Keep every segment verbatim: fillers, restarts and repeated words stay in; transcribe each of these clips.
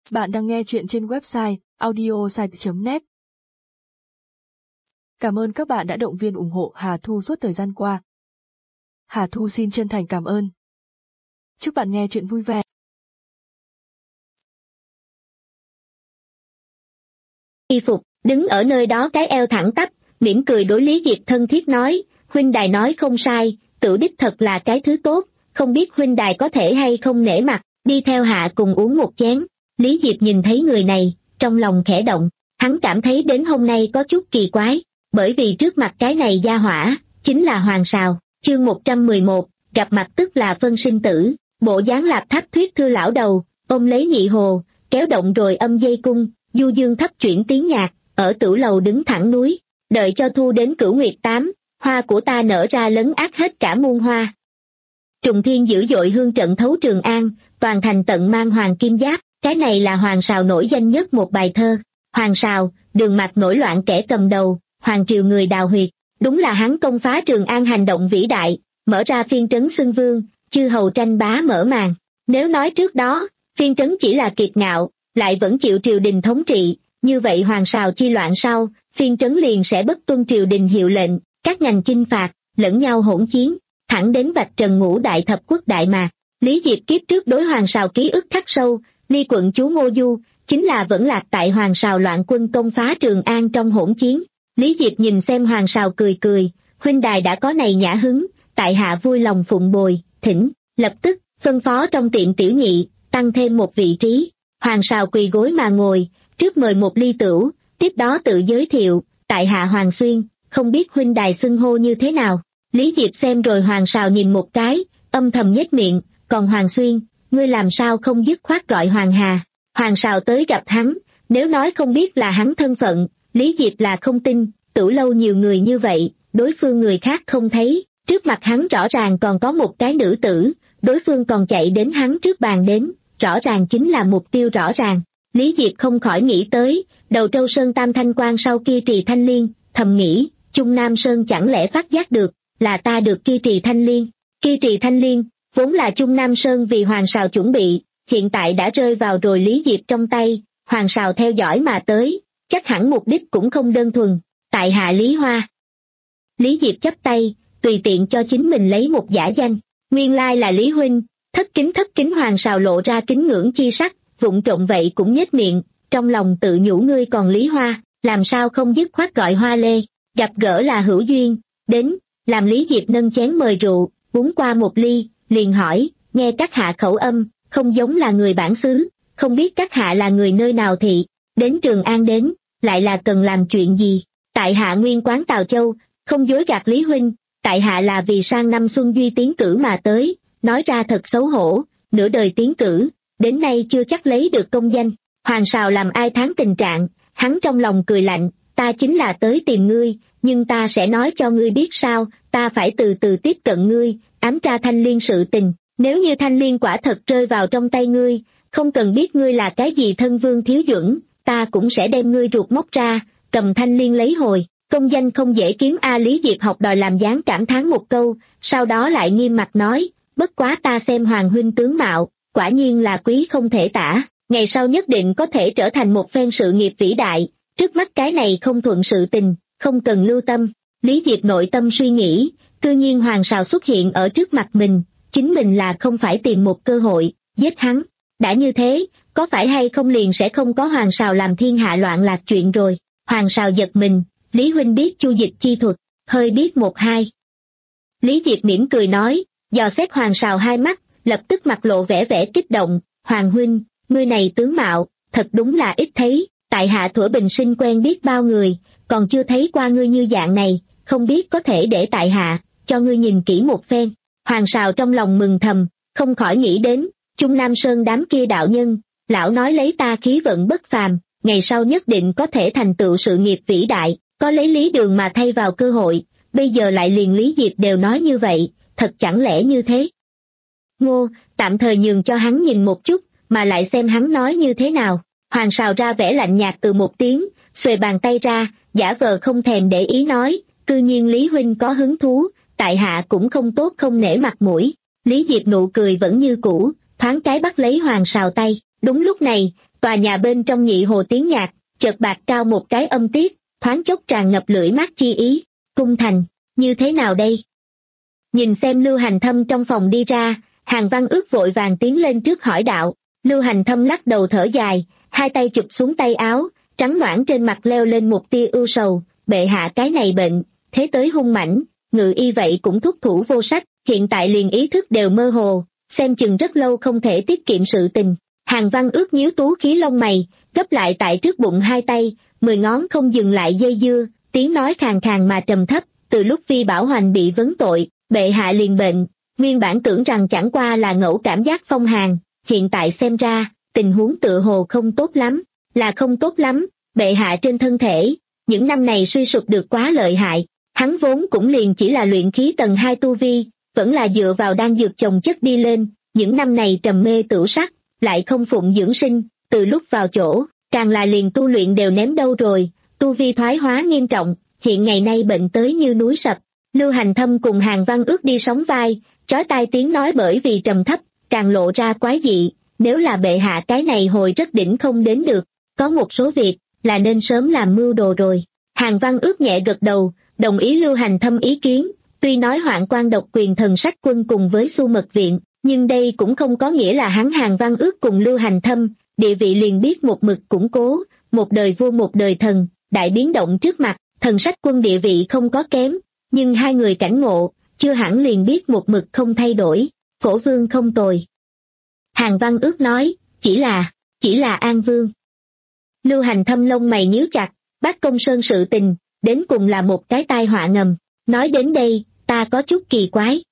Bạn đang nghe chuyện trên website audiosite chấm net. Cảm ơn các bạn đã động viên ủng hộ Hà Thu suốt thời gian qua. Hà Thu xin chân thành cảm ơn. Chúc bạn nghe chuyện vui vẻ. Y phục, đứng ở nơi đó cái eo thẳng tắp, mỉm cười đối Lý Diệp thân thiết nói, huynh đài nói không sai, tửu đích thật là cái thứ tốt, không biết huynh đài có thể hay không nể mặt, đi theo hạ cùng uống một chén. Lý Diệp nhìn thấy người này, trong lòng khẽ động, hắn cảm thấy đến hôm nay có chút kỳ quái, bởi vì trước mặt cái này gia hỏa, chính là Hoàng Sào. Chương một trăm mười một, gặp mặt tức là phân sinh tử, bộ dáng lạp tháp thuyết thư lão đầu, ôm lấy nhị hồ, kéo động rồi âm dây cung, du dương thấp chuyển tiếng nhạc, ở tửu lầu đứng thẳng núi, đợi cho thu đến cửu nguyệt tám, hoa của ta nở ra lấn át hết cả muôn hoa. Trùng thiên dữ dội hương trận thấu Trường An, toàn thành tận mang hoàng kim giáp, cái này là Hoàng Sào nổi danh nhất một bài thơ. Hoàng Sào, đường mạc nổi loạn kẻ cầm đầu, hoàng triều người đào huyệt, đúng là hắn công phá Trường An hành động vĩ đại, mở ra phiên trấn xưng vương, chư hầu tranh bá mở màn. Nếu nói trước đó, phiên trấn chỉ là kiệt ngạo, lại vẫn chịu triều đình thống trị, như vậy Hoàng Sào chi loạn sau, phiên trấn liền sẽ bất tuân triều đình hiệu lệnh, các ngành chinh phạt, lẫn nhau hỗn chiến, thẳng đến vạch trần ngũ đại thập quốc đại mạc. Lý Diệp kiếp trước đối Hoàng Sào ký ức khắc sâu, Ly quận chúa Ngô Du, chính là vẫn lạc tại Hoàng Sào loạn quân công phá Trường An trong hỗn chiến. Lý Diệp nhìn xem Hoàng Sào cười cười, huynh đài đã có này nhã hứng, tại hạ vui lòng phụng bồi, thỉnh, lập tức, phân phó trong tiệm tiểu nhị, tăng thêm một vị trí. Hoàng Sào quỳ gối mà ngồi, trước mời một ly tửu, tiếp đó tự giới thiệu, tại hạ Hoàng Xuyên, không biết huynh đài xưng hô như thế nào. Lý Diệp xem rồi Hoàng Sào nhìn một cái, âm thầm nhếch miệng, còn Hoàng Xuyên, ngươi làm sao không dứt khoát gọi Hoàng Hà. Hoàng Sào tới gặp hắn, nếu nói không biết là hắn thân phận, Lý Diệp là không tin, tửu lâu nhiều người như vậy, đối phương người khác không thấy, trước mặt hắn rõ ràng còn có một cái nữ tử, đối phương còn chạy đến hắn trước bàn đến, rõ ràng chính là mục tiêu rõ ràng. Lý Diệp không khỏi nghĩ tới, đầu Trâu Sơn Tam Thanh Quan sau kia Trì Thanh Liên, thầm nghĩ, Trung Nam Sơn chẳng lẽ phát giác được, là ta được kia Trì Thanh Liên. Kia Trì Thanh Liên, vốn là Trung Nam Sơn vì Hoàng Sào chuẩn bị, hiện tại đã rơi vào rồi Lý Diệp trong tay, Hoàng Sào theo dõi mà tới, chắc hẳn mục đích cũng không đơn thuần, tại hạ Lý Hoa. Lý Diệp chắp tay, tùy tiện cho chính mình lấy một giả danh, nguyên lai là Lý Huynh, thất kính thất kính. Hoàng Sào lộ ra kính ngưỡng chi sắc, vụng trộm vậy cũng nhếch miệng, trong lòng tự nhủ ngươi còn Lý Hoa, làm sao không dứt khoát gọi Hoa Lê, gặp gỡ là hữu duyên, đến, làm Lý Diệp nâng chén mời rượu, uống qua một ly, liền hỏi, nghe các hạ khẩu âm, không giống là người bản xứ, không biết các hạ là người nơi nào thị, đến Trường An đến, lại là cần làm chuyện gì. Tại hạ nguyên quán Tào Châu, không dối gạt Lý Huynh, tại hạ là vì sang năm Xuân Duy tiến cử mà tới, nói ra thật xấu hổ, nửa đời tiến cử, đến nay chưa chắc lấy được công danh. Hoàng Sào làm ai thán tình trạng, hắn trong lòng cười lạnh, ta chính là tới tìm ngươi, nhưng ta sẽ nói cho ngươi biết sao, ta phải từ từ tiếp cận ngươi, ám tra Thanh Liên sự tình, nếu như Thanh Liên quả thật rơi vào trong tay ngươi, không cần biết ngươi là cái gì thân vương thiếu chuẩn, ta cũng sẽ đem ngươi ruột móc ra, cầm Thanh Liên lấy hồi, công danh không dễ kiếm a. Lý Diệp học đòi làm dáng cảm thán một câu, sau đó lại nghiêm mặt nói, bất quá ta xem Hoàng huynh tướng mạo, quả nhiên là quý không thể tả, ngày sau nhất định có thể trở thành một phen sự nghiệp vĩ đại, trước mắt cái này không thuận sự tình, không cần lưu tâm. Lý Diệp nội tâm suy nghĩ, cư nhiên Hoàng Sào xuất hiện ở trước mặt mình, chính mình là không phải tìm một cơ hội, giết hắn. Đã như thế, có phải hay không liền sẽ không có Hoàng Sào làm thiên hạ loạn lạc chuyện rồi. Hoàng Sào giật mình, Lý Huynh biết chu dịch chi thuật, hơi biết một hai. Lý Diệp mỉm cười nói, dò xét Hoàng Sào hai mắt, lập tức mặt lộ vẻ vẻ kích động, Hoàng Huynh, ngươi này tướng mạo, thật đúng là ít thấy, tại hạ thuở bình sinh quen biết bao người, còn chưa thấy qua ngươi như dạng này, không biết có thể để tại hạ, cho ngươi nhìn kỹ một phen. Hoàng Sào trong lòng mừng thầm, không khỏi nghĩ đến, Trung Nam Sơn đám kia đạo nhân, lão nói lấy ta khí vận bất phàm, ngày sau nhất định có thể thành tựu sự nghiệp vĩ đại, có lấy Lý Đường mà thay vào cơ hội, bây giờ lại liền Lý Diệp đều nói như vậy, thật chẳng lẽ như thế. Ngô, tạm thời nhường cho hắn nhìn một chút, mà lại xem hắn nói như thế nào. Hoàng Sào ra vẻ lạnh nhạt từ một tiếng, xuề bàn tay ra, giả vờ không thèm để ý nói, cư nhiên Lý Huynh có hứng thú, tại hạ cũng không tốt không nể mặt mũi. Lý Diệp nụ cười vẫn như cũ, thoáng cái bắt lấy Hoàng Sào tay. Đúng lúc này, tòa nhà bên trong nhị hồ tiếng nhạc, chợt bạc cao một cái âm tiết, thoáng chốc tràn ngập lưỡi mát chi ý. Cung thành, như thế nào đây? Nhìn xem Lưu Hành Thâm trong phòng đi ra, Hàn Văn Ước vội vàng tiến lên trước hỏi đạo. Lưu Hành Thâm lắc đầu thở dài, hai tay chụp xuống tay áo, trắng noãn trên mặt leo lên một tia ưu sầu. Bệ hạ cái này bệnh, thế tới hung mãnh, ngự y vậy cũng thúc thủ vô sách, hiện tại liền ý thức đều mơ hồ, xem chừng rất lâu không thể tiết kiệm sự tình. Hàn Văn Ước nhíu tú khí lông mày, gấp lại tại trước bụng hai tay, mười ngón không dừng lại dây dưa, tiếng nói khàn khàn mà trầm thấp. Từ lúc Vi Bảo Hoành bị vấn tội, bệ hạ liền bệnh, nguyên bản tưởng rằng chẳng qua là ngẫu cảm giác phong hàn, hiện tại xem ra, tình huống tựa hồ không tốt lắm, là không tốt lắm, bệ hạ trên thân thể, những năm này suy sụp được quá lợi hại, hắn vốn cũng liền chỉ là luyện khí tầng hai tu vi, vẫn là dựa vào đan dược chồng chất đi lên, những năm này trầm mê tửu sắc, lại không phụng dưỡng sinh, từ lúc vào chỗ, càng là liền tu luyện đều ném đâu rồi, tu vi thoái hóa nghiêm trọng, hiện ngày nay bệnh tới như núi sập. Lưu Hành Thâm cùng Hàn Văn Ước đi sóng vai, chói tai tiếng nói bởi vì trầm thấp, càng lộ ra quái dị, nếu là bệ hạ cái này hồi rất đỉnh không đến được, có một số việc, là nên sớm làm mưu đồ rồi. Hàn Văn Ước nhẹ gật đầu, đồng ý Lưu Hành Thâm ý kiến, tuy nói Hoạn Quan độc quyền thần sách quân cùng với Xu Mật Viện, nhưng đây cũng không có nghĩa là hắn Hàn Văn Ước cùng Lưu Hành Thâm, địa vị liền biết một mực củng cố, một đời vua một đời thần, đại biến động trước mặt, thần sách quân địa vị không có kém, nhưng hai người cảnh ngộ, chưa hẳn liền biết một mực không thay đổi, Phổ Vương không tồi. Hàn Văn Ước nói, chỉ là, chỉ là An Vương. Lưu Hành Thâm lông mày nhíu chặt, Bác Công Sơn sự tình, đến cùng là một cái tai họa ngầm, nói đến đây, ta có chút kỳ quái.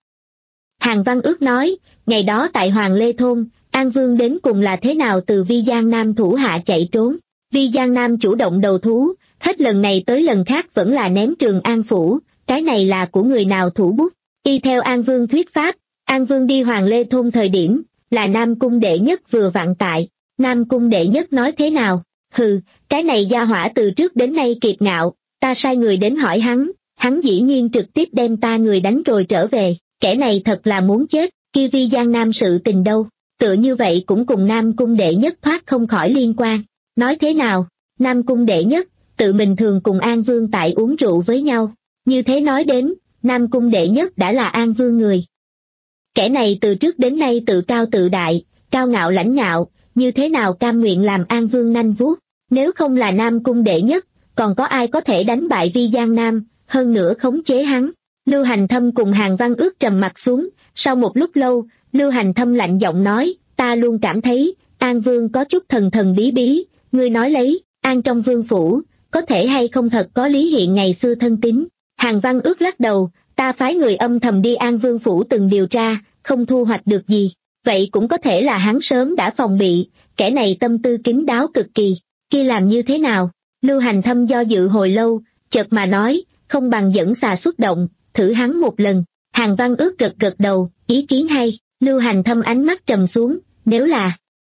Hàn Văn Ước nói, ngày đó tại Hoàng Lê Thôn, An Vương đến cùng là thế nào từ Vi Giang Nam thủ hạ chạy trốn, Vi Giang Nam chủ động đầu thú, hết lần này tới lần khác vẫn là ném Trường An Phủ, cái này là của người nào thủ bút, y theo An Vương thuyết pháp, An Vương đi Hoàng Lê Thôn thời điểm, là Nam Cung đệ nhất vừa vặn tại, Nam Cung đệ nhất nói thế nào, hừ, cái này gia hỏa từ trước đến nay kiệt ngạo, ta sai người đến hỏi hắn, hắn dĩ nhiên trực tiếp đem ta người đánh rồi trở về, kẻ này thật là muốn chết, kia Vi Giang Nam sự tình đâu, tựa như vậy cũng cùng Nam Cung đệ nhất thoát không khỏi liên quan, nói thế nào, Nam Cung đệ nhất, tự mình thường cùng An Vương tại uống rượu với nhau, như thế nói đến, Nam Cung đệ nhất đã là An Vương người. Kẻ này từ trước đến nay tự cao tự đại, cao ngạo lãnh ngạo, như thế nào cam nguyện làm An Vương nanh vuốt, nếu không là Nam Cung đệ nhất, còn có ai có thể đánh bại Vi Giang Nam, hơn nữa khống chế hắn. Lưu Hành Thâm cùng Hàn Văn Ước trầm mặt xuống, sau một lúc lâu, Lưu Hành Thâm lạnh giọng nói, ta luôn cảm thấy, An Vương có chút thần thần bí bí, ngươi nói lấy, An trong vương phủ, có thể hay không thật có Lý Hiện ngày xưa thân tín. Hàn Văn Ước lắc đầu, ta phái người âm thầm đi An Vương phủ từng điều tra, không thu hoạch được gì, vậy cũng có thể là hắn sớm đã phòng bị, kẻ này tâm tư kín đáo cực kỳ, kia làm như thế nào? Lưu Hành Thâm do dự hồi lâu, chợt mà nói, không bằng dẫn xà xuất động, thử hắn một lần. Hàn Văn Ước gật gật đầu, ý kiến hay. Lưu Hành Thâm ánh mắt trầm xuống, nếu là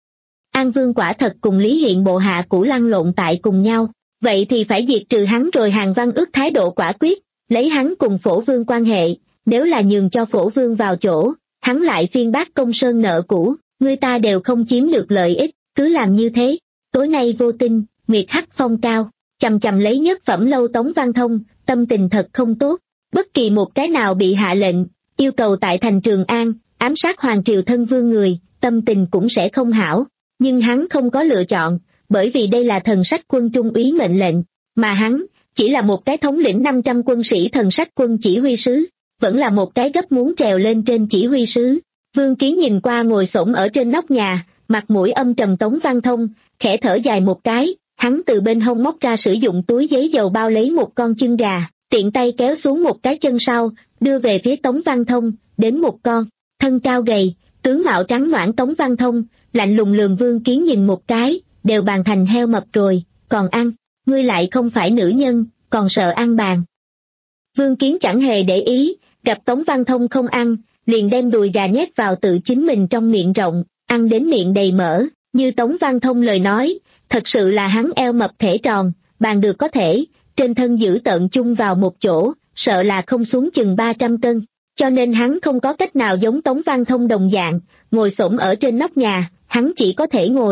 An Vương quả thật cùng Lý Hiện bộ hạ cũ lăn lộn tại cùng nhau, vậy thì phải diệt trừ hắn rồi. Hàn Văn Ước thái độ quả quyết, lấy hắn cùng Phổ Vương quan hệ, nếu là nhường cho Phổ Vương vào chỗ, hắn lại phiên Bác Công Sơn nợ cũ, người ta đều không chiếm được lợi ích, cứ làm như thế. Tối nay vô tinh, nguyệt hắc phong cao, chầm chầm lấy nhất phẩm lâu Tống Văn Thông, tâm tình thật không tốt, bất kỳ một cái nào bị hạ lệnh, yêu cầu tại thành Trường An, ám sát Hoàng Triều thân vương người, tâm tình cũng sẽ không hảo, nhưng hắn không có lựa chọn, bởi vì đây là thần sách quân trung úy mệnh lệnh, mà hắn, chỉ là một cái thống lĩnh năm trăm quân sĩ thần sách quân chỉ huy sứ, vẫn là một cái gấp muốn trèo lên trên chỉ huy sứ. Vương Kiến nhìn qua ngồi xổm ở trên nóc nhà, mặt mũi âm trầm Tống Văn Thông, khẽ thở dài một cái, hắn từ bên hông móc ra sử dụng túi giấy dầu bao lấy một con chân gà, tiện tay kéo xuống một cái chân sau, đưa về phía Tống Văn Thông, đến một con, thân cao gầy, tướng mạo trắng noãn Tống Văn Thông, lạnh lùng lườm Vương Kiến nhìn một cái, đều bàn thành heo mập rồi, còn ăn, ngươi lại không phải nữ nhân, còn sợ ăn bàn. Vương Kiến chẳng hề để ý, gặp Tống Văn Thông không ăn, liền đem đùi gà nhét vào tự chính mình trong miệng rộng, ăn đến miệng đầy mỡ, như Tống Văn Thông lời nói, thật sự là hắn eo mập thể tròn, bàn được có thể, trên thân giữ tợn chung vào một chỗ, sợ là không xuống chừng ba trăm cân, cho nên hắn không có cách nào giống Tống Văn Thông đồng dạng, ngồi xổm ở trên nóc nhà, hắn chỉ có thể ngồi,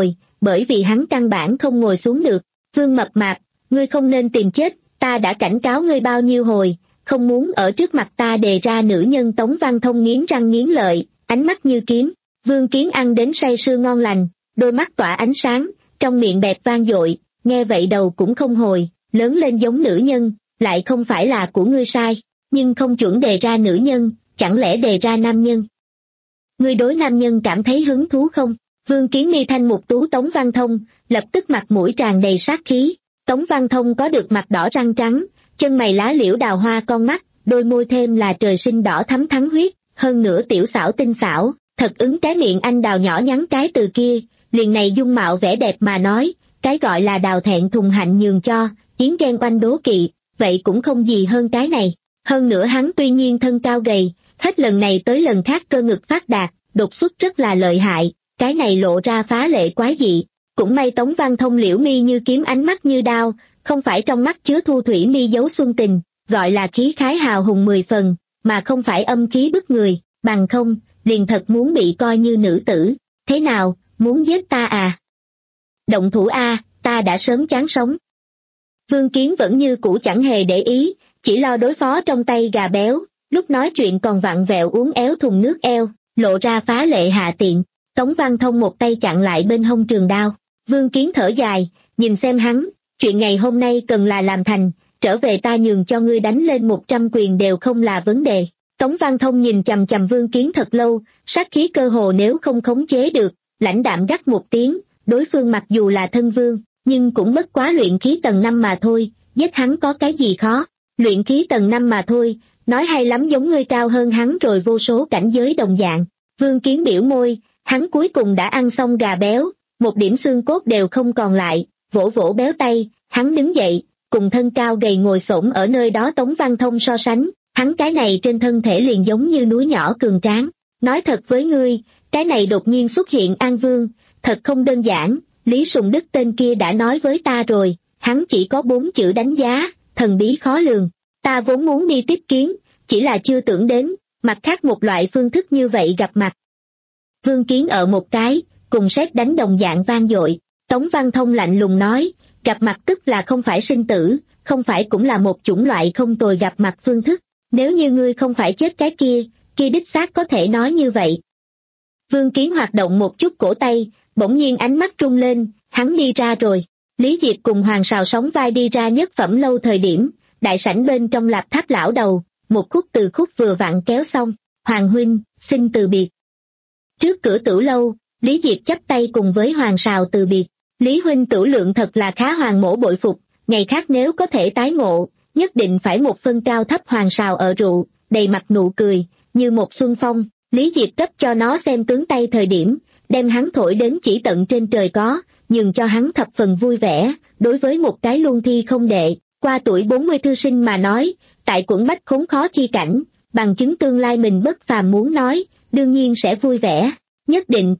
bởi vì hắn căn bản không ngồi xuống được. Vương Mập Mạp, ngươi không nên tìm chết, ta đã cảnh cáo ngươi bao nhiêu hồi, không muốn ở trước mặt ta đề ra nữ nhân. Tống Văn Thông nghiến răng nghiến lợi, ánh mắt như kiếm. Vương Kiến ăn đến say sưa ngon lành, đôi mắt tỏa ánh sáng, trong miệng bẹp vang dội, nghe vậy đầu cũng không hồi, lớn lên giống nữ nhân, lại không phải là của ngươi sai, nhưng không chuẩn đề ra nữ nhân, chẳng lẽ đề ra nam nhân? Ngươi đối nam nhân cảm thấy hứng thú không? Vương Kiến mi thanh mục tú Tống Văn Thông, lập tức mặt mũi tràn đầy sát khí. Tống Văn Thông có được mặt đỏ răng trắng, chân mày lá liễu đào hoa con mắt, đôi môi thêm là trời sinh đỏ thắm thắng huyết, hơn nữa tiểu xảo tinh xảo, thật ứng cái miệng anh đào nhỏ nhắn cái từ kia, liền này dung mạo vẻ đẹp mà nói, cái gọi là đào thẹn thùng hạnh nhường cho, yến ghen oanh đố kỵ, vậy cũng không gì hơn cái này. Hơn nữa hắn tuy nhiên thân cao gầy, hết lần này tới lần khác cơ ngực phát đạt, đột xuất rất là lợi hại, cái này lộ ra phá lệ quái dị. Cũng may Tống Văn Thông liễu mi như kiếm ánh mắt như đao, không phải trong mắt chứa thu thủy mi giấu xuân tình, gọi là khí khái hào hùng mười phần, mà không phải âm khí bức người, bằng không, liền thật muốn bị coi như nữ tử. Thế nào, muốn giết ta à? Động thủ a, ta đã sớm chán sống. Vương Kiến vẫn như cũ chẳng hề để ý, chỉ lo đối phó trong tay gà béo, lúc nói chuyện còn vặn vẹo uốn éo thùng nước eo, lộ ra phá lệ hạ tiện. Tống Văn Thông một tay chặn lại bên hông trường đao. Vương Kiến thở dài, nhìn xem hắn, chuyện ngày hôm nay cần là làm thành, trở về ta nhường cho ngươi đánh lên một trăm quyền đều không là vấn đề. Tống Văn Thông nhìn chằm chằm Vương Kiến thật lâu, sát khí cơ hồ nếu không khống chế được, lãnh đạm gắt một tiếng, đối phương mặc dù là thân vương, nhưng cũng bất quá luyện khí tầng năm mà thôi, giết hắn có cái gì khó, luyện khí tầng năm mà thôi, nói hay lắm giống ngươi cao hơn hắn rồi vô số cảnh giới đồng dạng. Vương Kiến biểu môi, hắn cuối cùng đã ăn xong gà béo, một điểm xương cốt đều không còn lại, vỗ vỗ béo tay, hắn đứng dậy, cùng thân cao gầy ngồi xổm ở nơi đó. Tống Văn Thông so sánh, hắn cái này trên thân thể liền giống như núi nhỏ cường tráng. Nói thật với ngươi, cái này đột nhiên xuất hiện An Vương, thật không đơn giản, Lý Sùng Đức tên kia đã nói với ta rồi, hắn chỉ có bốn chữ đánh giá, thần bí khó lường. Ta vốn muốn đi tiếp kiến, chỉ là chưa tưởng đến, mặt khác một loại phương thức như vậy gặp mặt. Vương Kiến ở một cái, cùng sét đánh đồng dạng vang dội. Tống Văn Thông lạnh lùng nói, gặp mặt tức là không phải sinh tử, không phải cũng là một chủng loại không tồi gặp mặt phương thức. Nếu như ngươi không phải chết cái kia, kia đích xác có thể nói như vậy. Vương Kiến hoạt động một chút cổ tay, bỗng nhiên ánh mắt rung lên, hắn đi ra rồi. Lý Diệp cùng Hoàng Sào sóng vai đi ra nhất phẩm lâu thời điểm, đại sảnh bên trong lạp tháp lão đầu, một khúc từ khúc vừa vặn kéo xong, Hoàng huynh, xin từ biệt. Trước cửa Tửu lâu, Lý Diệp chắp tay cùng với Hoàng Sào từ biệt. Lý huynh Tửu lượng thật là khá, Hoàng mỗ bội phục, ngày khác nếu có thể tái ngộ, nhất định phải một phân cao thấp. Hoàng Sào ở rượu, đầy mặt nụ cười, như một xuân phong. Lý Diệp cấp cho nó xem tướng tay thời điểm, đem hắn thổi đến chỉ tận trên trời có, nhường cho hắn thập phần vui vẻ. Đối với một cái luân thi không đệ, qua tuổi bốn mươi thư sinh mà nói, tại quẫn bách khốn khó chi cảnh, bằng chứng tương lai mình bất phàm muốn nói, đương nhiên sẽ vui vẻ, nhất định.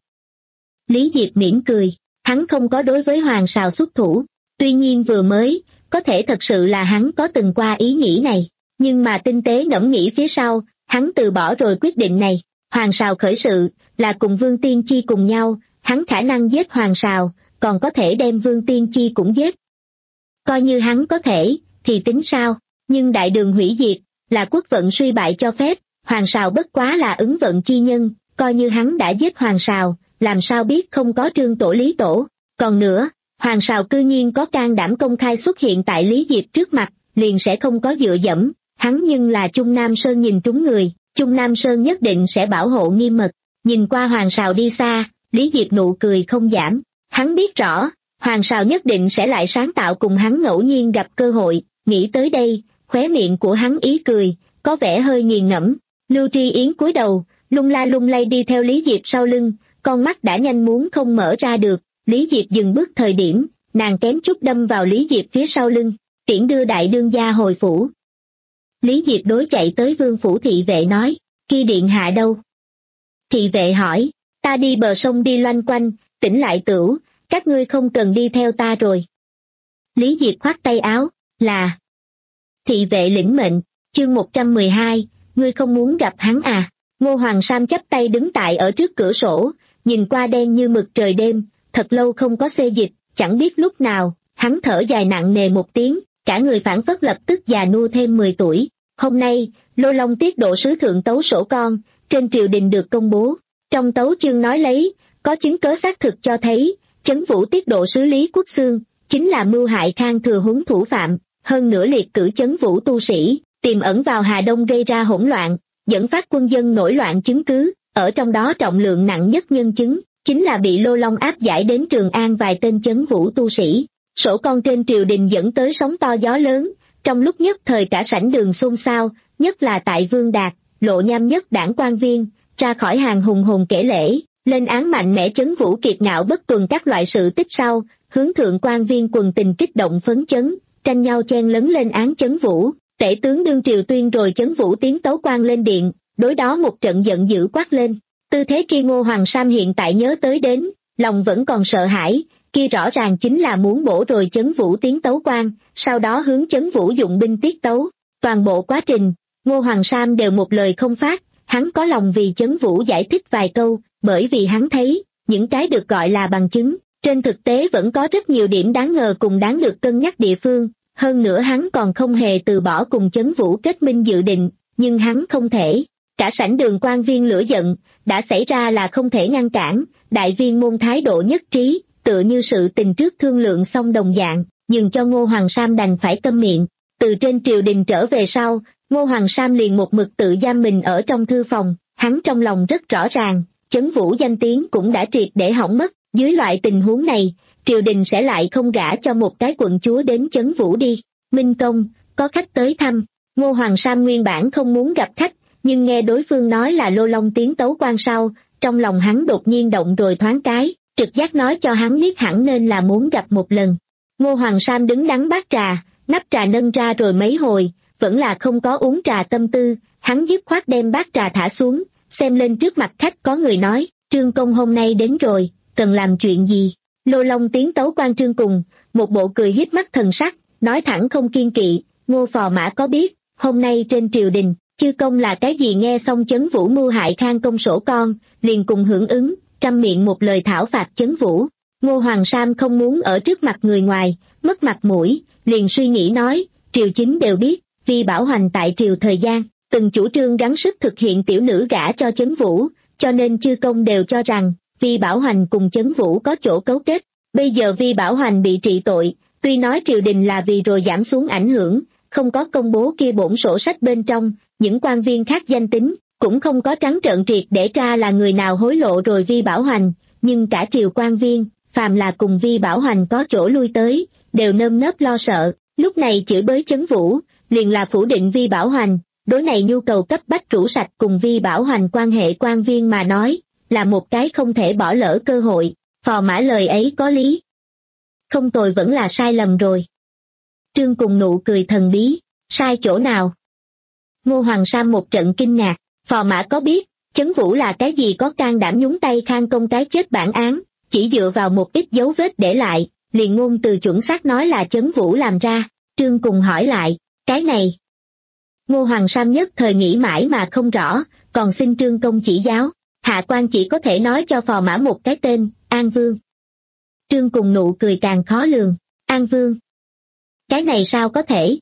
Lý Diệp mỉm cười, hắn không có đối với Hoàng Sào xuất thủ, tuy nhiên vừa mới, có thể thật sự là hắn có từng qua ý nghĩ này, nhưng mà tinh tế ngẫm nghĩ phía sau, hắn từ bỏ rồi quyết định này. Hoàng Sào khởi sự, là cùng Vương Tiên Chi cùng nhau, hắn khả năng giết Hoàng Sào, còn có thể đem Vương Tiên Chi cũng giết. Coi như hắn có thể, thì tính sao, nhưng đại đường hủy diệt, là quốc vận suy bại cho phép, Hoàng Sào bất quá là ứng vận chi nhân, coi như hắn đã giết Hoàng Sào, làm sao biết không có trương tổ Lý Tổ. Còn nữa, Hoàng Sào cư nhiên có can đảm công khai xuất hiện tại Lý Diệp trước mặt, liền sẽ không có dựa dẫm, hắn nhưng là Trung Nam Sơn nhìn trúng người, Trung Nam Sơn nhất định sẽ bảo hộ nghiêm mật. Nhìn qua Hoàng Sào đi xa, Lý Diệp nụ cười không giảm, hắn biết rõ, Hoàng Sào nhất định sẽ lại sáng tạo cùng hắn ngẫu nhiên gặp cơ hội, nghĩ tới đây, khóe miệng của hắn ý cười, có vẻ hơi nghiền ngẫm. Lưu Tri Yến cúi đầu, lung la lung lay đi theo Lý Diệp sau lưng, con mắt đã nhanh muốn không mở ra được. Lý Diệp dừng bước thời điểm, nàng kém chút đâm vào Lý Diệp phía sau lưng, tiễn đưa đại đương gia hồi phủ. Lý Diệp đối chạy tới vương phủ thị vệ nói, kia điện hạ đâu? Thị vệ hỏi, ta đi bờ sông đi loanh quanh, tỉnh lại tửu, các ngươi không cần đi theo ta rồi. Lý Diệp khoát tay áo, là. Thị vệ lĩnh mệnh, chương một trăm mười hai, ngươi không muốn gặp hắn à? Ngô Hoàng Sam chắp tay đứng tại ở trước cửa sổ, nhìn qua đen như mực trời đêm, thật lâu không có xê dịch, chẳng biết lúc nào, hắn thở dài nặng nề một tiếng, cả người phảng phất lập tức già nua thêm mười tuổi. Hôm nay, Lô Long tiết độ sứ thượng tấu sổ con, trên triều đình được công bố. Trong tấu chương nói lấy, có chứng cớ xác thực cho thấy, Chấn Vũ tiết độ sứ Lý Quốc Xương, chính là mưu hại Khang Thừa Huấn thủ phạm, hơn nữa liệt cử Chấn Vũ tu sĩ, tiềm ẩn vào Hà Đông gây ra hỗn loạn, dẫn phát quân dân nổi loạn chứng cứ, ở trong đó trọng lượng nặng nhất nhân chứng, chính là bị Lô Long áp giải đến Trường An vài tên Chấn Vũ tu sĩ. Sổ con trên triều đình dẫn tới sóng to gió lớn, trong lúc nhất thời cả sảnh đường xôn xao, nhất là tại Vương Đạt, Lộ Nham nhất đảng quan viên, ra khỏi hàng hùng hồn kể lễ, lên án mạnh mẽ Chấn Vũ kiệt ngạo bất tuân các loại sự tích sau, hướng thượng quan viên quần tình kích động phấn chấn, tranh nhau chen lấn lên án Chấn Vũ. Tể tướng đương triều tuyên rồi Chấn Vũ tiến tấu quan lên điện, đối đó một trận giận dữ quát lên. Tư thế kia Ngô Hoàng Sam hiện tại nhớ tới đến, lòng vẫn còn sợ hãi, kia rõ ràng chính là muốn bổ rồi Chấn Vũ tiến tấu quan, sau đó hướng Chấn Vũ dụng binh tiết tấu. Toàn bộ quá trình, Ngô Hoàng Sam đều một lời không phát, hắn có lòng vì Chấn Vũ giải thích vài câu, bởi vì hắn thấy, những cái được gọi là bằng chứng, trên thực tế vẫn có rất nhiều điểm đáng ngờ cùng đáng được cân nhắc địa phương, hơn nữa hắn còn không hề từ bỏ cùng Chấn Vũ kết minh dự định, nhưng hắn không thể. Cả sảnh đường quan viên lửa giận, đã xảy ra là không thể ngăn cản, đại viên môn thái độ nhất trí, tựa như sự tình trước thương lượng xong đồng dạng, nhưng cho Ngô Hoàng Sam đành phải câm miệng. Từ trên triều đình trở về sau, Ngô Hoàng Sam liền một mực tự giam mình ở trong thư phòng, hắn trong lòng rất rõ ràng, Chấn Vũ danh tiếng cũng đã triệt để hỏng mất, dưới loại tình huống này, triều đình sẽ lại không gả cho một cái quận chúa đến Chấn Vũ đi. Minh công, có khách tới thăm. Ngô Hoàng Sam nguyên bản không muốn gặp khách, nhưng nghe đối phương nói là Lô Long tiến tấu quan sau, trong lòng hắn đột nhiên động rồi thoáng cái, trực giác nói cho hắn biết hẳn nên là muốn gặp một lần. Ngô Hoàng Sam đứng đắn bát trà, nắp trà nâng ra rồi mấy hồi, vẫn là không có uống trà tâm tư, hắn dứt khoát đem bát trà thả xuống, xem lên trước mặt khách có người nói, Trương công hôm nay đến rồi, cần làm chuyện gì? Lô Long tiến tấu quan Trương cùng, một bộ cười hiếp mắt thần sắc, nói thẳng không kiên kỵ, Ngô phò mã có biết, hôm nay trên triều đình, chư công là cái gì? Nghe xong Chấn Vũ mưu hại Khang công sổ con, liền cùng hưởng ứng, trăm miệng một lời thảo phạt Chấn Vũ. Ngô Hoàng Sam không muốn ở trước mặt người ngoài, mất mặt mũi, liền suy nghĩ nói, triều chính đều biết, vì Bảo Hoành tại triều thời gian, từng chủ trương gắng sức thực hiện tiểu nữ gả cho Chấn Vũ, cho nên chư công đều cho rằng, Vi Bảo Hoành cùng Chấn Vũ có chỗ cấu kết. Bây giờ Vi Bảo Hoành bị trị tội, tuy nói triều đình là vì rồi giảm xuống ảnh hưởng, không có công bố kia bổn sổ sách bên trong, những quan viên khác danh tính, cũng không có trắng trợn triệt để tra là người nào hối lộ rồi Vi Bảo Hoành, nhưng cả triều quan viên, phàm là cùng Vi Bảo Hoành có chỗ lui tới, đều nơm nớp lo sợ, lúc này chửi bới Chấn Vũ, liền là phủ định Vi Bảo Hoành, đối này nhu cầu cấp bách rũ sạch cùng Vi Bảo Hoành quan hệ quan viên mà nói, là một cái không thể bỏ lỡ cơ hội, phò mã lời ấy có lý. Không tồi vẫn là sai lầm rồi. Trương cùng nụ cười thần bí, sai chỗ nào? Ngô Hoàng Sam một trận kinh ngạc, phò mã có biết, Chấn Vũ là cái gì có can đảm nhúng tay Khang công cái chết bản án, chỉ dựa vào một ít dấu vết để lại, liền ngôn từ chuẩn xác nói là Chấn Vũ làm ra. Trương cùng hỏi lại, cái này. Ngô Hoàng Sam nhất thời nghĩ mãi mà không rõ, còn xin Trương công chỉ giáo, hạ quan chỉ có thể nói cho phò mã một cái tên, An Vương. Trương cùng nụ cười càng khó lường, An Vương. Cái này sao có thể?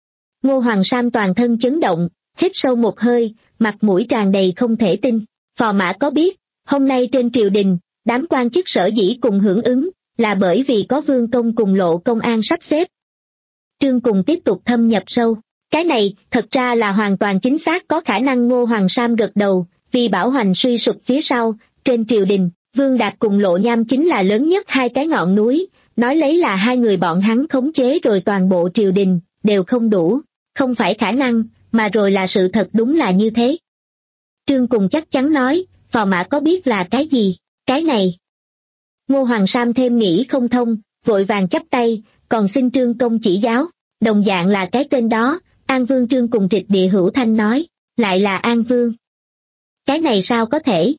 Ngô Hoàng Sam toàn thân chấn động, hít sâu một hơi, mặt mũi tràn đầy không thể tin, phò mã có biết, hôm nay trên triều đình, đám quan chức sở dĩ cùng hưởng ứng, là bởi vì có Vương công cùng Lộ công an sắp xếp. Trương cùng tiếp tục thâm nhập sâu, cái này thật ra là hoàn toàn chính xác có khả năng. Ngô Hoàng Sam gật đầu, vì Bảo Hoành suy sụp phía sau, trên triều đình, Vương Đạt cùng Lộ Nham chính là lớn nhất hai cái ngọn núi, nói lấy là hai người bọn hắn khống chế rồi toàn bộ triều đình, đều không đủ, không phải khả năng, mà rồi là sự thật, đúng là như thế. Trương cùng chắc chắn nói, phò mã có biết là cái gì, cái này. Ngô Hoàng Sam thêm nghĩ không thông, vội vàng chắp tay, còn xin Trương công chỉ giáo, đồng dạng là cái tên đó. An Vương. Trương cùng trịch địa hữu thanh nói, lại là An Vương. Cái này sao có thể?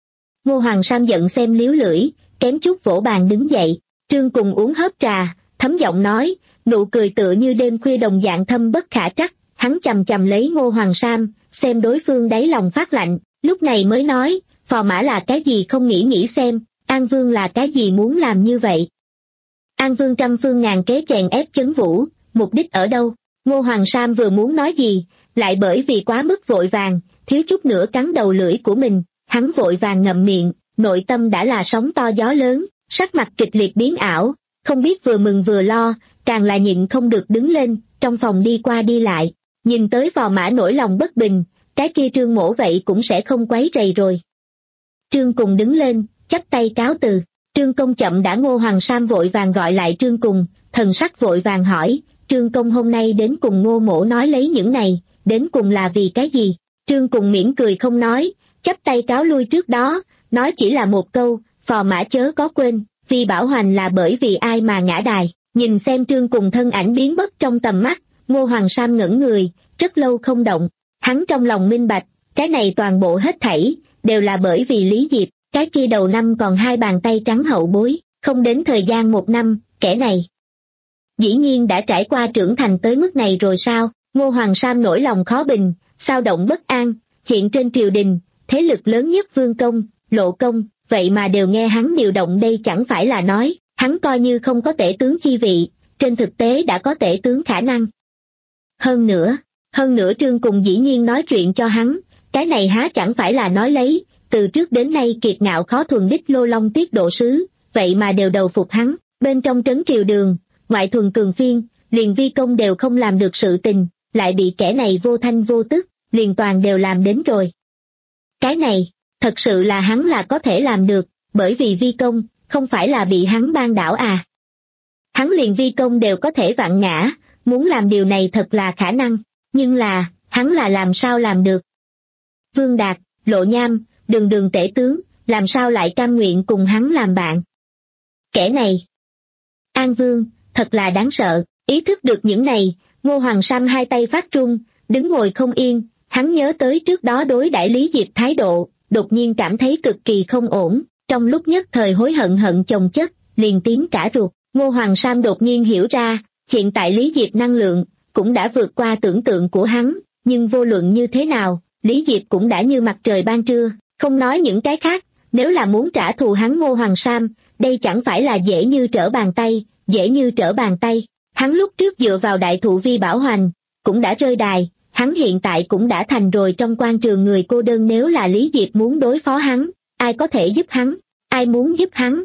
Ngô Hoàng Sam giận xem liếu lưỡi, kém chút vỗ bàn đứng dậy. Trương cùng uống hớp trà, thấm giọng nói, nụ cười tựa như đêm khuya đồng dạng thâm bất khả trắc. Hắn chầm chầm lấy Ngô Hoàng Sam, xem đối phương đáy lòng phát lạnh, lúc này mới nói, phò mã là cái gì không nghĩ nghĩ xem, An Vương là cái gì muốn làm như vậy? An Vương trăm phương ngàn kế chèn ép Chấn Vũ, mục đích ở đâu? Ngô Hoàng Sam vừa muốn nói gì, lại bởi vì quá mức vội vàng, thiếu chút nữa cắn đầu lưỡi của mình, hắn vội vàng ngậm miệng, nội tâm đã là sóng to gió lớn, sắc mặt kịch liệt biến ảo, không biết vừa mừng vừa lo, càng là nhịn không được đứng lên, trong phòng đi qua đi lại, nhìn tới Phò Mã nổi lòng bất bình, cái kia Trương Mỗ vậy cũng sẽ không quấy rầy rồi. Trương Cùng đứng lên, chắp tay cáo từ. Trương Công chậm đã. Ngô Hoàng Sam vội vàng gọi lại Trương Cùng, thần sắc vội vàng hỏi, Trương Công hôm nay đến cùng Ngô Mỗ nói lấy những này, đến cùng là vì cái gì? Trương Cùng mỉm cười không nói, chắp tay cáo lui trước đó, nói chỉ là một câu, Phò Mã chớ có quên, Vi Bảo Hoành là bởi vì ai mà ngã đài. Nhìn xem Trương Cùng thân ảnh biến mất trong tầm mắt, Ngô Hoàng Sam ngẩn người, rất lâu không động, hắn trong lòng minh bạch, cái này toàn bộ hết thảy, đều là bởi vì Lý Diệp, cái kia đầu năm còn hai bàn tay trắng hậu bối, không đến thời gian một năm, kẻ này dĩ nhiên đã trải qua trưởng thành tới mức này rồi sao? Ngô Hoàng Sam nổi lòng khó bình, sao động bất an, hiện trên triều đình, thế lực lớn nhất Vương Công, Lộ Công, vậy mà đều nghe hắn điều động, đây chẳng phải là nói, hắn coi như không có tể tướng chi vị, trên thực tế đã có tể tướng khả năng. Hơn nữa, hơn nữa Trương Cùng dĩ nhiên nói chuyện cho hắn, cái này há chẳng phải là nói lấy, từ trước đến nay kiệt ngạo khó thuần đích Lô Long tiết độ sứ, vậy mà đều đầu phục hắn, bên trong trấn triều đường, ngoại thuần cường phiên, liền Vi Công đều không làm được sự tình, lại bị kẻ này vô thanh vô tức, liền toàn đều làm đến rồi. Cái này, thật sự là hắn là có thể làm được, bởi vì Vi Công, không phải là bị hắn ban đảo à. Hắn liền Vi Công đều có thể vặn ngã, muốn làm điều này thật là khả năng, nhưng là, hắn là làm sao làm được. Vương Đạt, Lộ Nham, Đường Đường tể tướng, làm sao lại cam nguyện cùng hắn làm bạn. Kẻ này, An Vương, thật là đáng sợ, ý thức được những này, Ngô Hoàng Sam hai tay phát run, đứng ngồi không yên, hắn nhớ tới trước đó đối đãi Lý Diệp thái độ, đột nhiên cảm thấy cực kỳ không ổn, trong lúc nhất thời hối hận hận chồng chất, liền tím cả ruột. Ngô Hoàng Sam đột nhiên hiểu ra, hiện tại Lý Diệp năng lượng, cũng đã vượt qua tưởng tượng của hắn, nhưng vô luận như thế nào, Lý Diệp cũng đã như mặt trời ban trưa, không nói những cái khác, nếu là muốn trả thù hắn Ngô Hoàng Sam, đây chẳng phải là dễ như trở bàn tay, dễ như trở bàn tay. Hắn lúc trước dựa vào đại thụ Vi Bảo Hoành, cũng đã rơi đài, hắn hiện tại cũng đã thành rồi trong quan trường người cô đơn, nếu là Lý Diệp muốn đối phó hắn, ai có thể giúp hắn, ai muốn giúp hắn,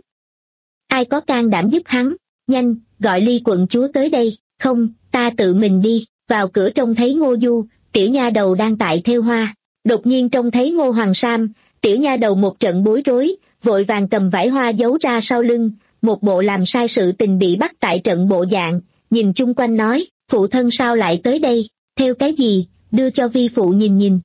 ai có can đảm giúp hắn, nhanh, gọi Ly quận chúa tới đây, không, ta tự mình đi, vào cửa trông thấy Ngô Du, tiểu nha đầu đang tại thêu hoa, đột nhiên trông thấy Ngô Hoàng Sam, tiểu nha đầu một trận bối rối, vội vàng cầm vải hoa giấu ra sau lưng, một bộ làm sai sự tình bị bắt tại trận bộ dạng, nhìn chung quanh nói, phụ thân sao lại tới đây, theo cái gì, đưa cho vi phụ nhìn nhìn.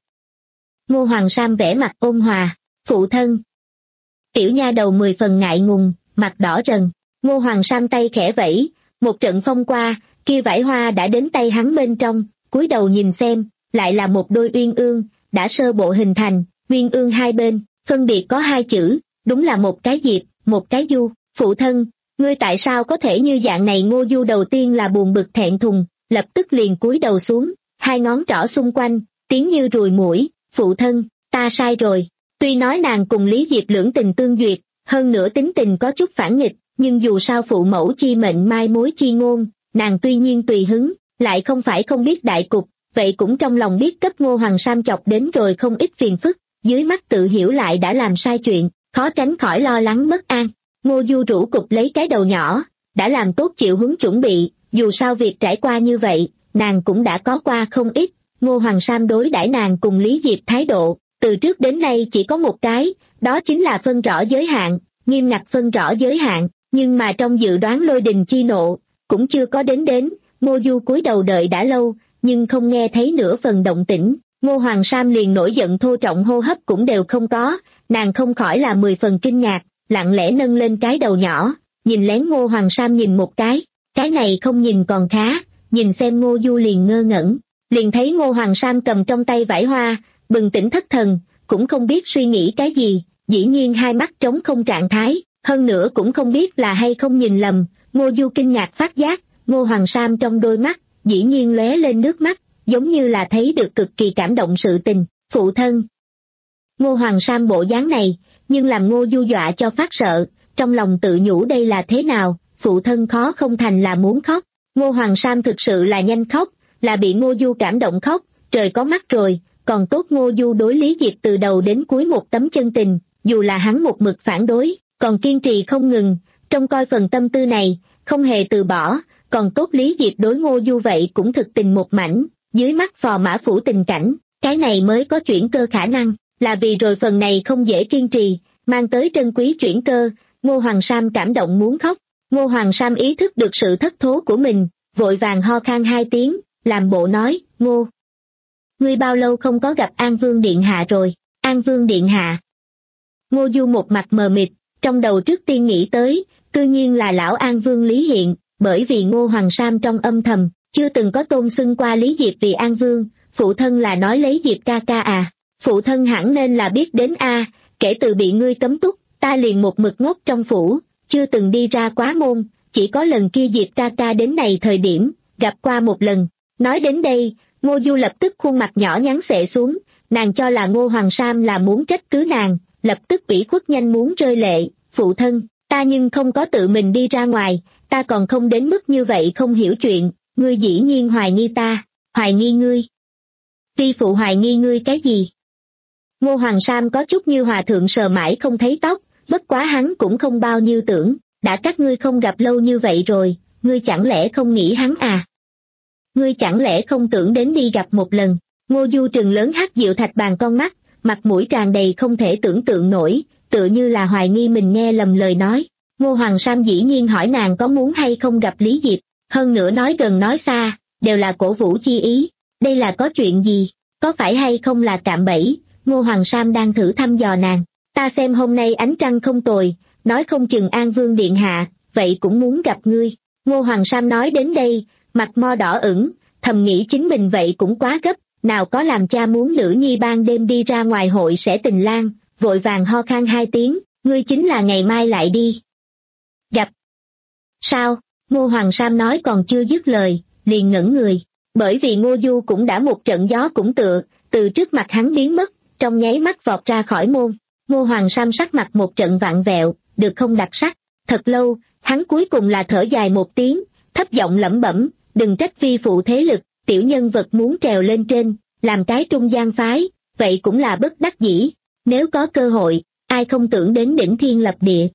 Ngô Hoàng Sam vẽ mặt ôn hòa, phụ thân. Tiểu nha đầu mười phần ngại ngùng, mặt đỏ rần, Ngô Hoàng Sam tay khẽ vẫy, một trận phong qua, kia vải hoa đã đến tay hắn bên trong, cúi đầu nhìn xem, lại là một đôi uyên ương, đã sơ bộ hình thành, uyên ương hai bên, phân biệt có hai chữ, đúng là một cái Diệp, một cái Du. Phụ thân, ngươi tại sao có thể như dạng này? Ngô Du đầu tiên là buồn bực thẹn thùng, lập tức liền cúi đầu xuống, hai ngón trỏ xung quanh, tiếng như ruồi muỗi, phụ thân, ta sai rồi. Tuy nói nàng cùng Lý Diệp lưỡng tình tương duyệt, hơn nữa tính tình có chút phản nghịch, nhưng dù sao phụ mẫu chi mệnh mai mối chi ngôn, nàng tuy nhiên tùy hứng, lại không phải không biết đại cục, vậy cũng trong lòng biết cấp Ngô Hoàng Sam chọc đến rồi không ít phiền phức, dưới mắt tự hiểu lại đã làm sai chuyện, khó tránh khỏi lo lắng bất an. Ngô Du rũ cục lấy cái đầu nhỏ, đã làm tốt chịu huấn chuẩn bị, dù sao việc trải qua như vậy, nàng cũng đã có qua không ít. Ngô Hoàng Sam đối đãi nàng cùng Lý Diệp thái độ, từ trước đến nay chỉ có một cái, đó chính là phân rõ giới hạn, nghiêm ngặt phân rõ giới hạn, nhưng mà trong dự đoán lôi đình chi nộ, cũng chưa có đến đến. Ngô Du cúi đầu đợi đã lâu, nhưng không nghe thấy nửa phần động tĩnh. Ngô Hoàng Sam liền nổi giận, thô trọng hô hấp cũng đều không có, nàng không khỏi là mười phần kinh ngạc, lặng lẽ nâng lên cái đầu nhỏ, nhìn lén Ngô Hoàng Sam nhìn một cái, cái này không nhìn còn khá, nhìn xem Ngô Du liền ngơ ngẩn, liền thấy Ngô Hoàng Sam cầm trong tay vải hoa, bừng tỉnh thất thần, cũng không biết suy nghĩ cái gì, dĩ nhiên hai mắt trống không trạng thái, hơn nữa cũng không biết là hay không nhìn lầm. Ngô Du kinh ngạc phát giác, Ngô Hoàng Sam trong đôi mắt, dĩ nhiên lóe lên nước mắt, giống như là thấy được cực kỳ cảm động sự tình, phụ thân. Ngô Hoàng Sam bộ dáng này, nhưng làm Ngô Du dọa cho phát sợ, trong lòng tự nhủ đây là thế nào, phụ thân khó không thành là muốn khóc. Ngô Hoàng Sam thực sự là nhanh khóc, là bị Ngô Du cảm động khóc, trời có mắt rồi, còn tốt Ngô Du đối Lý Diệp từ đầu đến cuối một tấm chân tình, dù là hắn một mực phản đối, còn kiên trì không ngừng, trông coi phần tâm tư này, không hề từ bỏ, còn tốt Lý Diệp đối Ngô Du vậy cũng thực tình một mảnh, dưới mắt phò mã phủ tình cảnh, cái này mới có chuyển cơ khả năng, là vì rồi phần này không dễ kiên trì, mang tới trân quý chuyển cơ, Ngô Hoàng Sam cảm động muốn khóc. Ngô Hoàng Sam ý thức được sự thất thố của mình, vội vàng ho khan hai tiếng, làm bộ nói, Ngô, ngươi bao lâu không có gặp An Vương Điện Hạ rồi, An Vương Điện Hạ. Ngô Du một mặt mờ mịt, trong đầu trước tiên nghĩ tới, tự nhiên là lão An Vương Lý Hiện, bởi vì Ngô Hoàng Sam trong âm thầm, chưa từng có tôn xưng qua Lý Diệp vì An Vương, phụ thân là nói lấy Diệp ca ca à, phụ thân hẳn nên là biết đến a, kể từ bị ngươi cấm túc, ta liền một mực ngốc trong phủ, chưa từng đi ra quá môn, chỉ có lần kia Diệp ca ca đến này thời điểm, gặp qua một lần. Nói đến đây, Ngô Du lập tức khuôn mặt nhỏ nhắn xệ xuống, nàng cho là Ngô Hoàng Sam là muốn trách cứ nàng, lập tức ủy khuất nhanh muốn rơi lệ, phụ thân, ta nhưng không có tự mình đi ra ngoài, ta còn không đến mức như vậy không hiểu chuyện, ngươi dĩ nhiên hoài nghi ta, hoài nghi ngươi. Vi phụ hoài nghi ngươi cái gì? Ngô Hoàng Sam có chút như hòa thượng sờ mãi không thấy tóc, bất quá hắn cũng không bao nhiêu tưởng, đã các ngươi không gặp lâu như vậy rồi, ngươi chẳng lẽ không nghĩ hắn à? Ngươi chẳng lẽ không tưởng đến đi gặp một lần? Ngô Du trừng lớn hắc diệu thạch bàn con mắt, mặt mũi tràn đầy không thể tưởng tượng nổi, tựa như là hoài nghi mình nghe lầm lời nói. Ngô Hoàng Sam dĩ nhiên hỏi nàng có muốn hay không gặp Lý Diệp, hơn nữa nói gần nói xa, đều là cổ vũ chi ý, đây là có chuyện gì, có phải hay không là cạm bẫy? Ngô Hoàng Sam đang thử thăm dò nàng, ta xem hôm nay ánh trăng không tồi, nói không chừng An Vương Điện Hạ, vậy cũng muốn gặp ngươi. Ngô Hoàng Sam nói đến đây, mặt mo đỏ ửng, thầm nghĩ chính mình vậy cũng quá gấp, nào có làm cha muốn Lữ Nhi ban đêm đi ra ngoài hội sẽ tình lang, vội vàng ho khan hai tiếng, ngươi chính là ngày mai lại đi. Gặp. Sao? Ngô Hoàng Sam nói còn chưa dứt lời, liền ngẩn người, bởi vì Ngô Du cũng đã một trận gió cũng tựa, từ trước mặt hắn biến mất, trong nháy mắt vọt ra khỏi môn. Ngô Hoàng Sam sắc mặt một trận vặn vẹo, được không đặc sắc, thật lâu, hắn cuối cùng là thở dài một tiếng, thấp giọng lẩm bẩm, đừng trách vi phụ thế lực, tiểu nhân vật muốn trèo lên trên, làm cái trung gian phái, vậy cũng là bất đắc dĩ, nếu có cơ hội, ai không tưởng đến đỉnh thiên lập địa.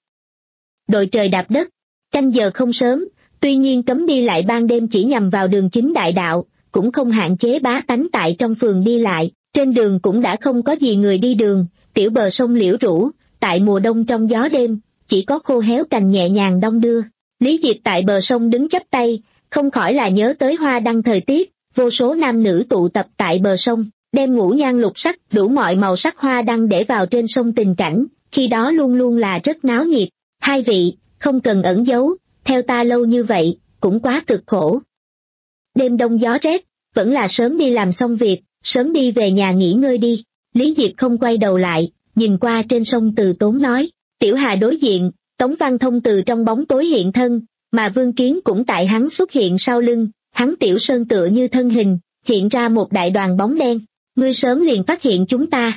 Đội trời đạp đất, canh giờ không sớm, tuy nhiên cấm đi lại ban đêm chỉ nhằm vào đường chính đại đạo, cũng không hạn chế bá tánh tại trong phường đi lại, trên đường cũng đã không có gì người đi đường, tiểu bờ sông liễu rũ, tại mùa đông trong gió đêm, chỉ có khô héo cành nhẹ nhàng đong đưa. Lý Diệp tại bờ sông đứng chắp tay, không khỏi là nhớ tới hoa đăng thời tiết, vô số nam nữ tụ tập tại bờ sông, đem ngũ nhan lục sắc, đủ mọi màu sắc hoa đăng để vào trên sông tình cảnh, khi đó luôn luôn là rất náo nhiệt. Hai vị, không cần ẩn giấu, theo ta lâu như vậy, cũng quá cực khổ. Đêm đông gió rét, vẫn là sớm đi làm xong việc, sớm đi về nhà nghỉ ngơi đi. Lý Diệp không quay đầu lại, nhìn qua trên sông Từ Tốn nói, Tiểu Hà đối diện, Tống Văn Thông từ trong bóng tối hiện thân, mà Vương Kiến cũng tại hắn xuất hiện sau lưng, hắn Tiểu Sơn tựa như thân hình, hiện ra một đại đoàn bóng đen, ngươi sớm liền phát hiện chúng ta.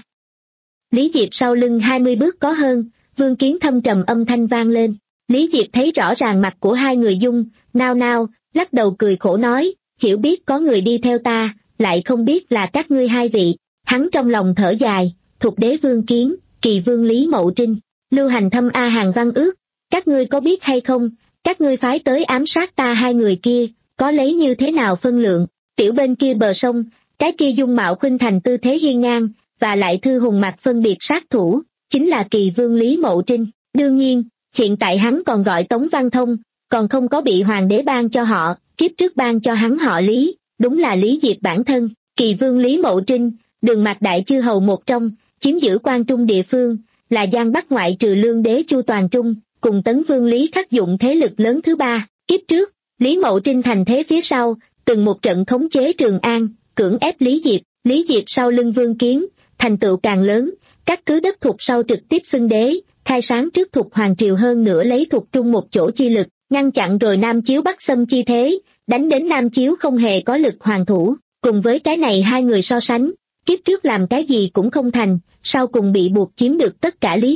Lý Diệp sau lưng hai mươi bước có hơn, Vương Kiến thâm trầm âm thanh vang lên, Lý Diệp thấy rõ ràng mặt của hai người dung, nao nao, lắc đầu cười khổ nói, hiểu biết có người đi theo ta, lại không biết là các ngươi hai vị. Hắn trong lòng thở dài, Thục Đế Vương Kiến, Kỳ Vương Lý Mậu Trinh, Lưu Hành Thâm A Hàng Văn Ước, các ngươi có biết hay không, các ngươi phái tới ám sát ta hai người kia, có lấy như thế nào phân lượng, tiểu bên kia bờ sông, cái kia dung mạo khuynh thành tư thế hiên ngang, và lại thư hùng mặt phân biệt sát thủ, chính là Kỳ Vương Lý Mậu Trinh, đương nhiên, hiện tại hắn còn gọi Tống Văn Thông, còn không có bị hoàng đế ban cho họ, kiếp trước ban cho hắn họ Lý, đúng là Lý Diệp bản thân, Kỳ Vương Lý Mậu Trinh. Đường Mạc Đại chư hầu một trong, chiếm giữ Quan Trung địa phương, là Giang Bắc ngoại trừ Lương Đế Chu Toàn Trung, cùng Tấn Vương Lý Khắc dụng thế lực lớn thứ ba. Kiếp trước, Lý Mậu Trinh thành thế phía sau, từng một trận khống chế Trường An, cưỡng ép Lý Diệp, Lý Diệp sau lưng Vương Kiến, thành tựu càng lớn, các cứ đất Thục sau trực tiếp xưng đế, khai sáng trước Thục Hoàng Triều hơn nữa lấy Thục Trung một chỗ chi lực, ngăn chặn rồi Nam Chiếu Bắc xâm chi thế, đánh đến Nam Chiếu không hề có lực hoàn thủ, cùng với cái này hai người so sánh. Kiếp trước làm cái gì cũng không thành, sau cùng bị buộc chiếm được tất cả Lý Diệp,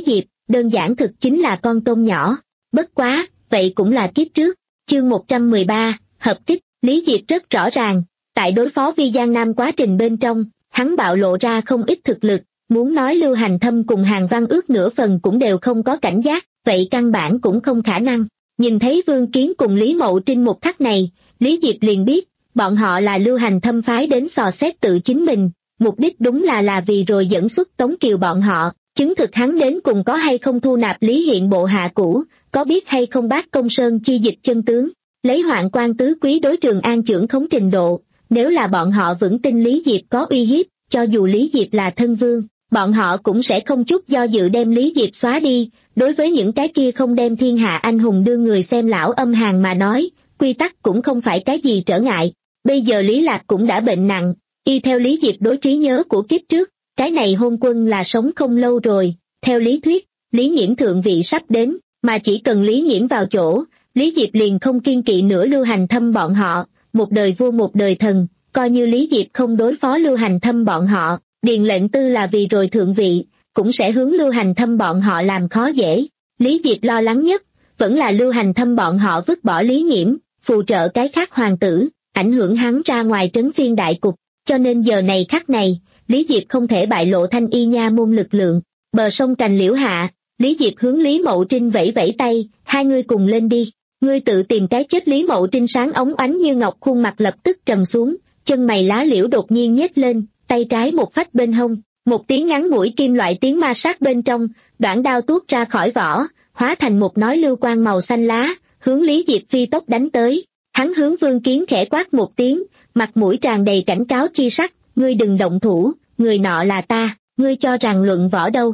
đơn giản thực chính là con tôm nhỏ. Bất quá, vậy cũng là kiếp trước. Chương một trăm mười ba, hợp kích. Lý Diệp rất rõ ràng, tại đối phó Vi Giang Nam quá trình bên trong, hắn bạo lộ ra không ít thực lực, muốn nói Lưu Hành Thâm cùng Hàn Văn Ước nửa phần cũng đều không có cảnh giác, vậy căn bản cũng không khả năng. Nhìn thấy Vương Kiến cùng Lý Mậu Trinh một khắc này, Lý Diệp liền biết, bọn họ là Lưu Hành Thâm phái đến dò xét tự chính mình, mục đích đúng là là vì rồi dẫn xuất Tống Kiều bọn họ, chứng thực hắn đến cùng có hay không thu nạp Lý Hiện bộ hạ cũ, có biết hay không bác Công Sơn chi dịch chân tướng, lấy Hoạn Quan tứ quý đối Trường An trưởng khống trình độ, nếu là bọn họ vững tin Lý Diệp có uy hiếp, cho dù Lý Diệp là thân vương, bọn họ cũng sẽ không chút do dự đem Lý Diệp xóa đi. Đối với những cái kia không đem thiên hạ anh hùng đưa người xem lão âm hàn mà nói, quy tắc cũng không phải cái gì trở ngại. Bây giờ Lý Lạc cũng đã bệnh nặng, y theo Lý Diệp đối trí nhớ của kiếp trước, cái này hôn quân là sống không lâu rồi. Theo lý thuyết, Lý Nghiễm thượng vị sắp đến, mà chỉ cần Lý Nghiễm vào chỗ, Lý Diệp liền không kiên kỵ nữa Lưu Hành Thâm bọn họ, một đời vua một đời thần, coi như Lý Diệp không đối phó Lưu Hành Thâm bọn họ, Điền Lệnh Tư là vì rồi thượng vị, cũng sẽ hướng Lưu Hành Thâm bọn họ làm khó dễ. Lý Diệp lo lắng nhất, vẫn là Lưu Hành Thâm bọn họ vứt bỏ Lý Nghiễm, phù trợ cái khác hoàng tử, ảnh hưởng hắn ra ngoài trấn phiên đại cục, cho nên giờ này khắc này, Lý Diệp không thể bại lộ Thanh Y nha môn lực lượng. Bờ sông Cành Liễu hạ, Lý Diệp hướng Lý Mậu Trinh vẫy vẫy tay, hai người cùng lên đi, ngươi tự tìm cái chết. Lý Mậu Trinh sáng óng ánh như ngọc khuôn mặt lập tức trầm xuống, chân mày lá liễu đột nhiên nhếch lên, tay trái một phách bên hông, một tiếng ngắn mũi kim loại tiếng ma sát bên trong, đoạn đao tuốt ra khỏi vỏ, hóa thành một nói lưu quang màu xanh lá, hướng Lý Diệp phi tốc đánh tới. Hắn hướng Vương Kiến khẽ quát một tiếng, mặt mũi tràn đầy cảnh cáo chi sắc, ngươi đừng động thủ, người nọ là ta, ngươi cho rằng luận võ đâu.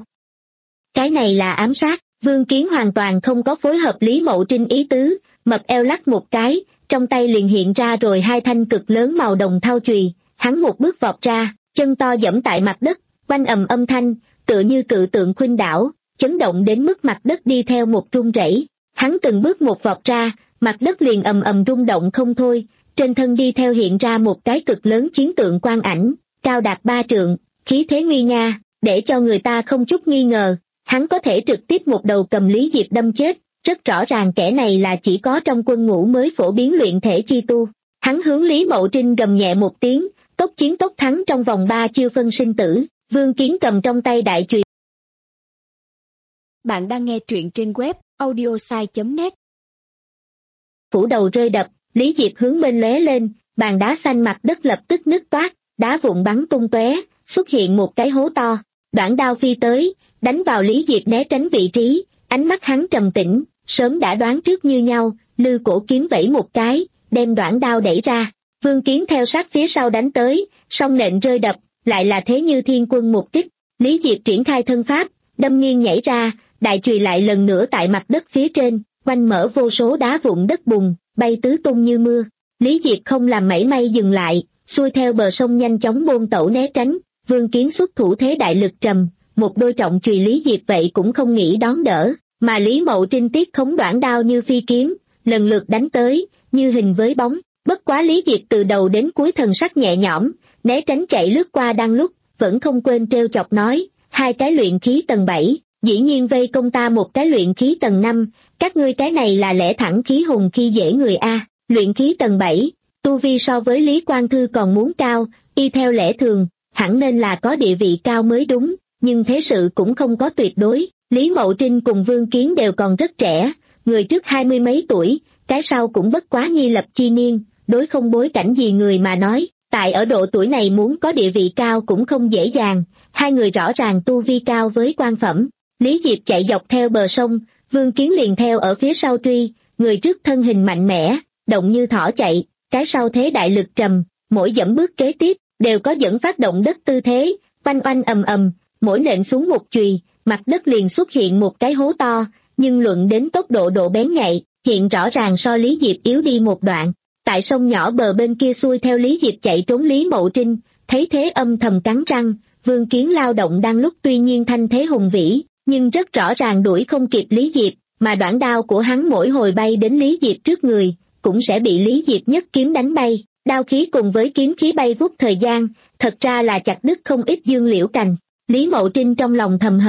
Cái này là ám sát. Vương Kiến hoàn toàn không có phối hợp Lý Mậu Trinh ý tứ, mập eo lắc một cái, trong tay liền hiện ra rồi hai thanh cực lớn màu đồng thau chùy, hắn một bước vọt ra, chân to dẫm tại mặt đất, quanh ầm âm thanh, tựa như cự tượng khuynh đảo, chấn động đến mức mặt đất đi theo một rung rẩy. Hắn từng bước một vọt ra, mặt đất liền ầm ầm rung động không thôi, trên thân đi theo hiện ra một cái cực lớn chiến tượng quang ảnh, cao đạt ba trượng, khí thế nguy nga, để cho người ta không chút nghi ngờ, hắn có thể trực tiếp một đầu cầm Lý Diệp đâm chết, rất rõ ràng kẻ này là chỉ có trong quân ngũ mới phổ biến luyện thể chi tu. Hắn hướng Lý Mậu Trinh gầm nhẹ một tiếng, tốc chiến tốc thắng trong vòng ba chiêu phân sinh tử. Vương Kiến cầm trong tay đại chùy. Bạn đang nghe truyện trên web audiosai chấm net. Phủ đầu rơi đập, Lý Diệp hướng bên lóe lên, bàn đá xanh mặt đất lập tức nứt toát, đá vụn bắn tung tóe, xuất hiện một cái hố to. Đoạn đao phi tới, đánh vào Lý Diệp né tránh vị trí, ánh mắt hắn trầm tĩnh, sớm đã đoán trước như nhau, lư cổ kiếm vẫy một cái, đem đoạn đao đẩy ra. Vương Kiến theo sát phía sau đánh tới, song nện rơi đập, lại là thế như thiên quân một kích. Lý Diệp triển khai thân pháp, đâm nghiêng nhảy ra, đại chùy lại lần nữa tại mặt đất phía trên, quanh mở vô số đá vụn đất bùn, bay tứ tung như mưa. Lý Diệp không làm mảy may dừng lại, xuôi theo bờ sông nhanh chóng bôn tẩu né tránh. Vương Kiến xuất thủ thế đại lực trầm, một đôi trọng chùy Lý Diệp vậy cũng không nghĩ đón đỡ, mà Lý Mậu Trinh tiết khống đoạn đao như phi kiếm, lần lượt đánh tới, như hình với bóng. Bất quá Lý Diệp từ đầu đến cuối thần sắc nhẹ nhõm, né tránh chạy lướt qua đang lúc, vẫn không quên trêu chọc nói, hai cái luyện khí tầng bảy, dĩ nhiên vây công ta một cái luyện khí tầng năm, các ngươi cái này là lẽ thẳng khí hùng khi dễ người a. Luyện khí tầng bảy, tu vi so với Lý Quang Thư còn muốn cao, y theo lẽ thường, hẳn nên là có địa vị cao mới đúng, nhưng thế sự cũng không có tuyệt đối. Lý Mậu Trinh cùng Vương Kiến đều còn rất trẻ, người trước hai mươi mấy tuổi, cái sau cũng bất quá nhi lập chi niên, đối không bối cảnh gì người mà nói, tại ở độ tuổi này muốn có địa vị cao cũng không dễ dàng, hai người rõ ràng tu vi cao với quan phẩm. Lý Diệp chạy dọc theo bờ sông, Vương Kiến liền theo ở phía sau truy, người trước thân hình mạnh mẽ, động như thỏ chạy, cái sau thế đại lực trầm, mỗi dẫm bước kế tiếp, đều có dẫn phát động đất tư thế, oanh oanh ầm ầm, mỗi nện xuống một chùy, mặt đất liền xuất hiện một cái hố to, nhưng luận đến tốc độ độ bén nhạy, hiện rõ ràng so Lý Diệp yếu đi một đoạn. Tại sông nhỏ bờ bên kia xuôi theo Lý Diệp chạy trốn Lý Mậu Trinh, thấy thế âm thầm cắn răng, Vương Kiến lao động đang lúc tuy nhiên thanh thế hùng vĩ, nhưng rất rõ ràng đuổi không kịp Lý Diệp, mà đoạn đao của hắn mỗi hồi bay đến Lý Diệp trước người, cũng sẽ bị Lý Diệp nhất kiếm đánh bay. Đao khí cùng với kiếm khí bay vút thời gian, thật ra là chặt đứt không ít dương liễu cành. Lý Mậu Trinh trong lòng thầm hận,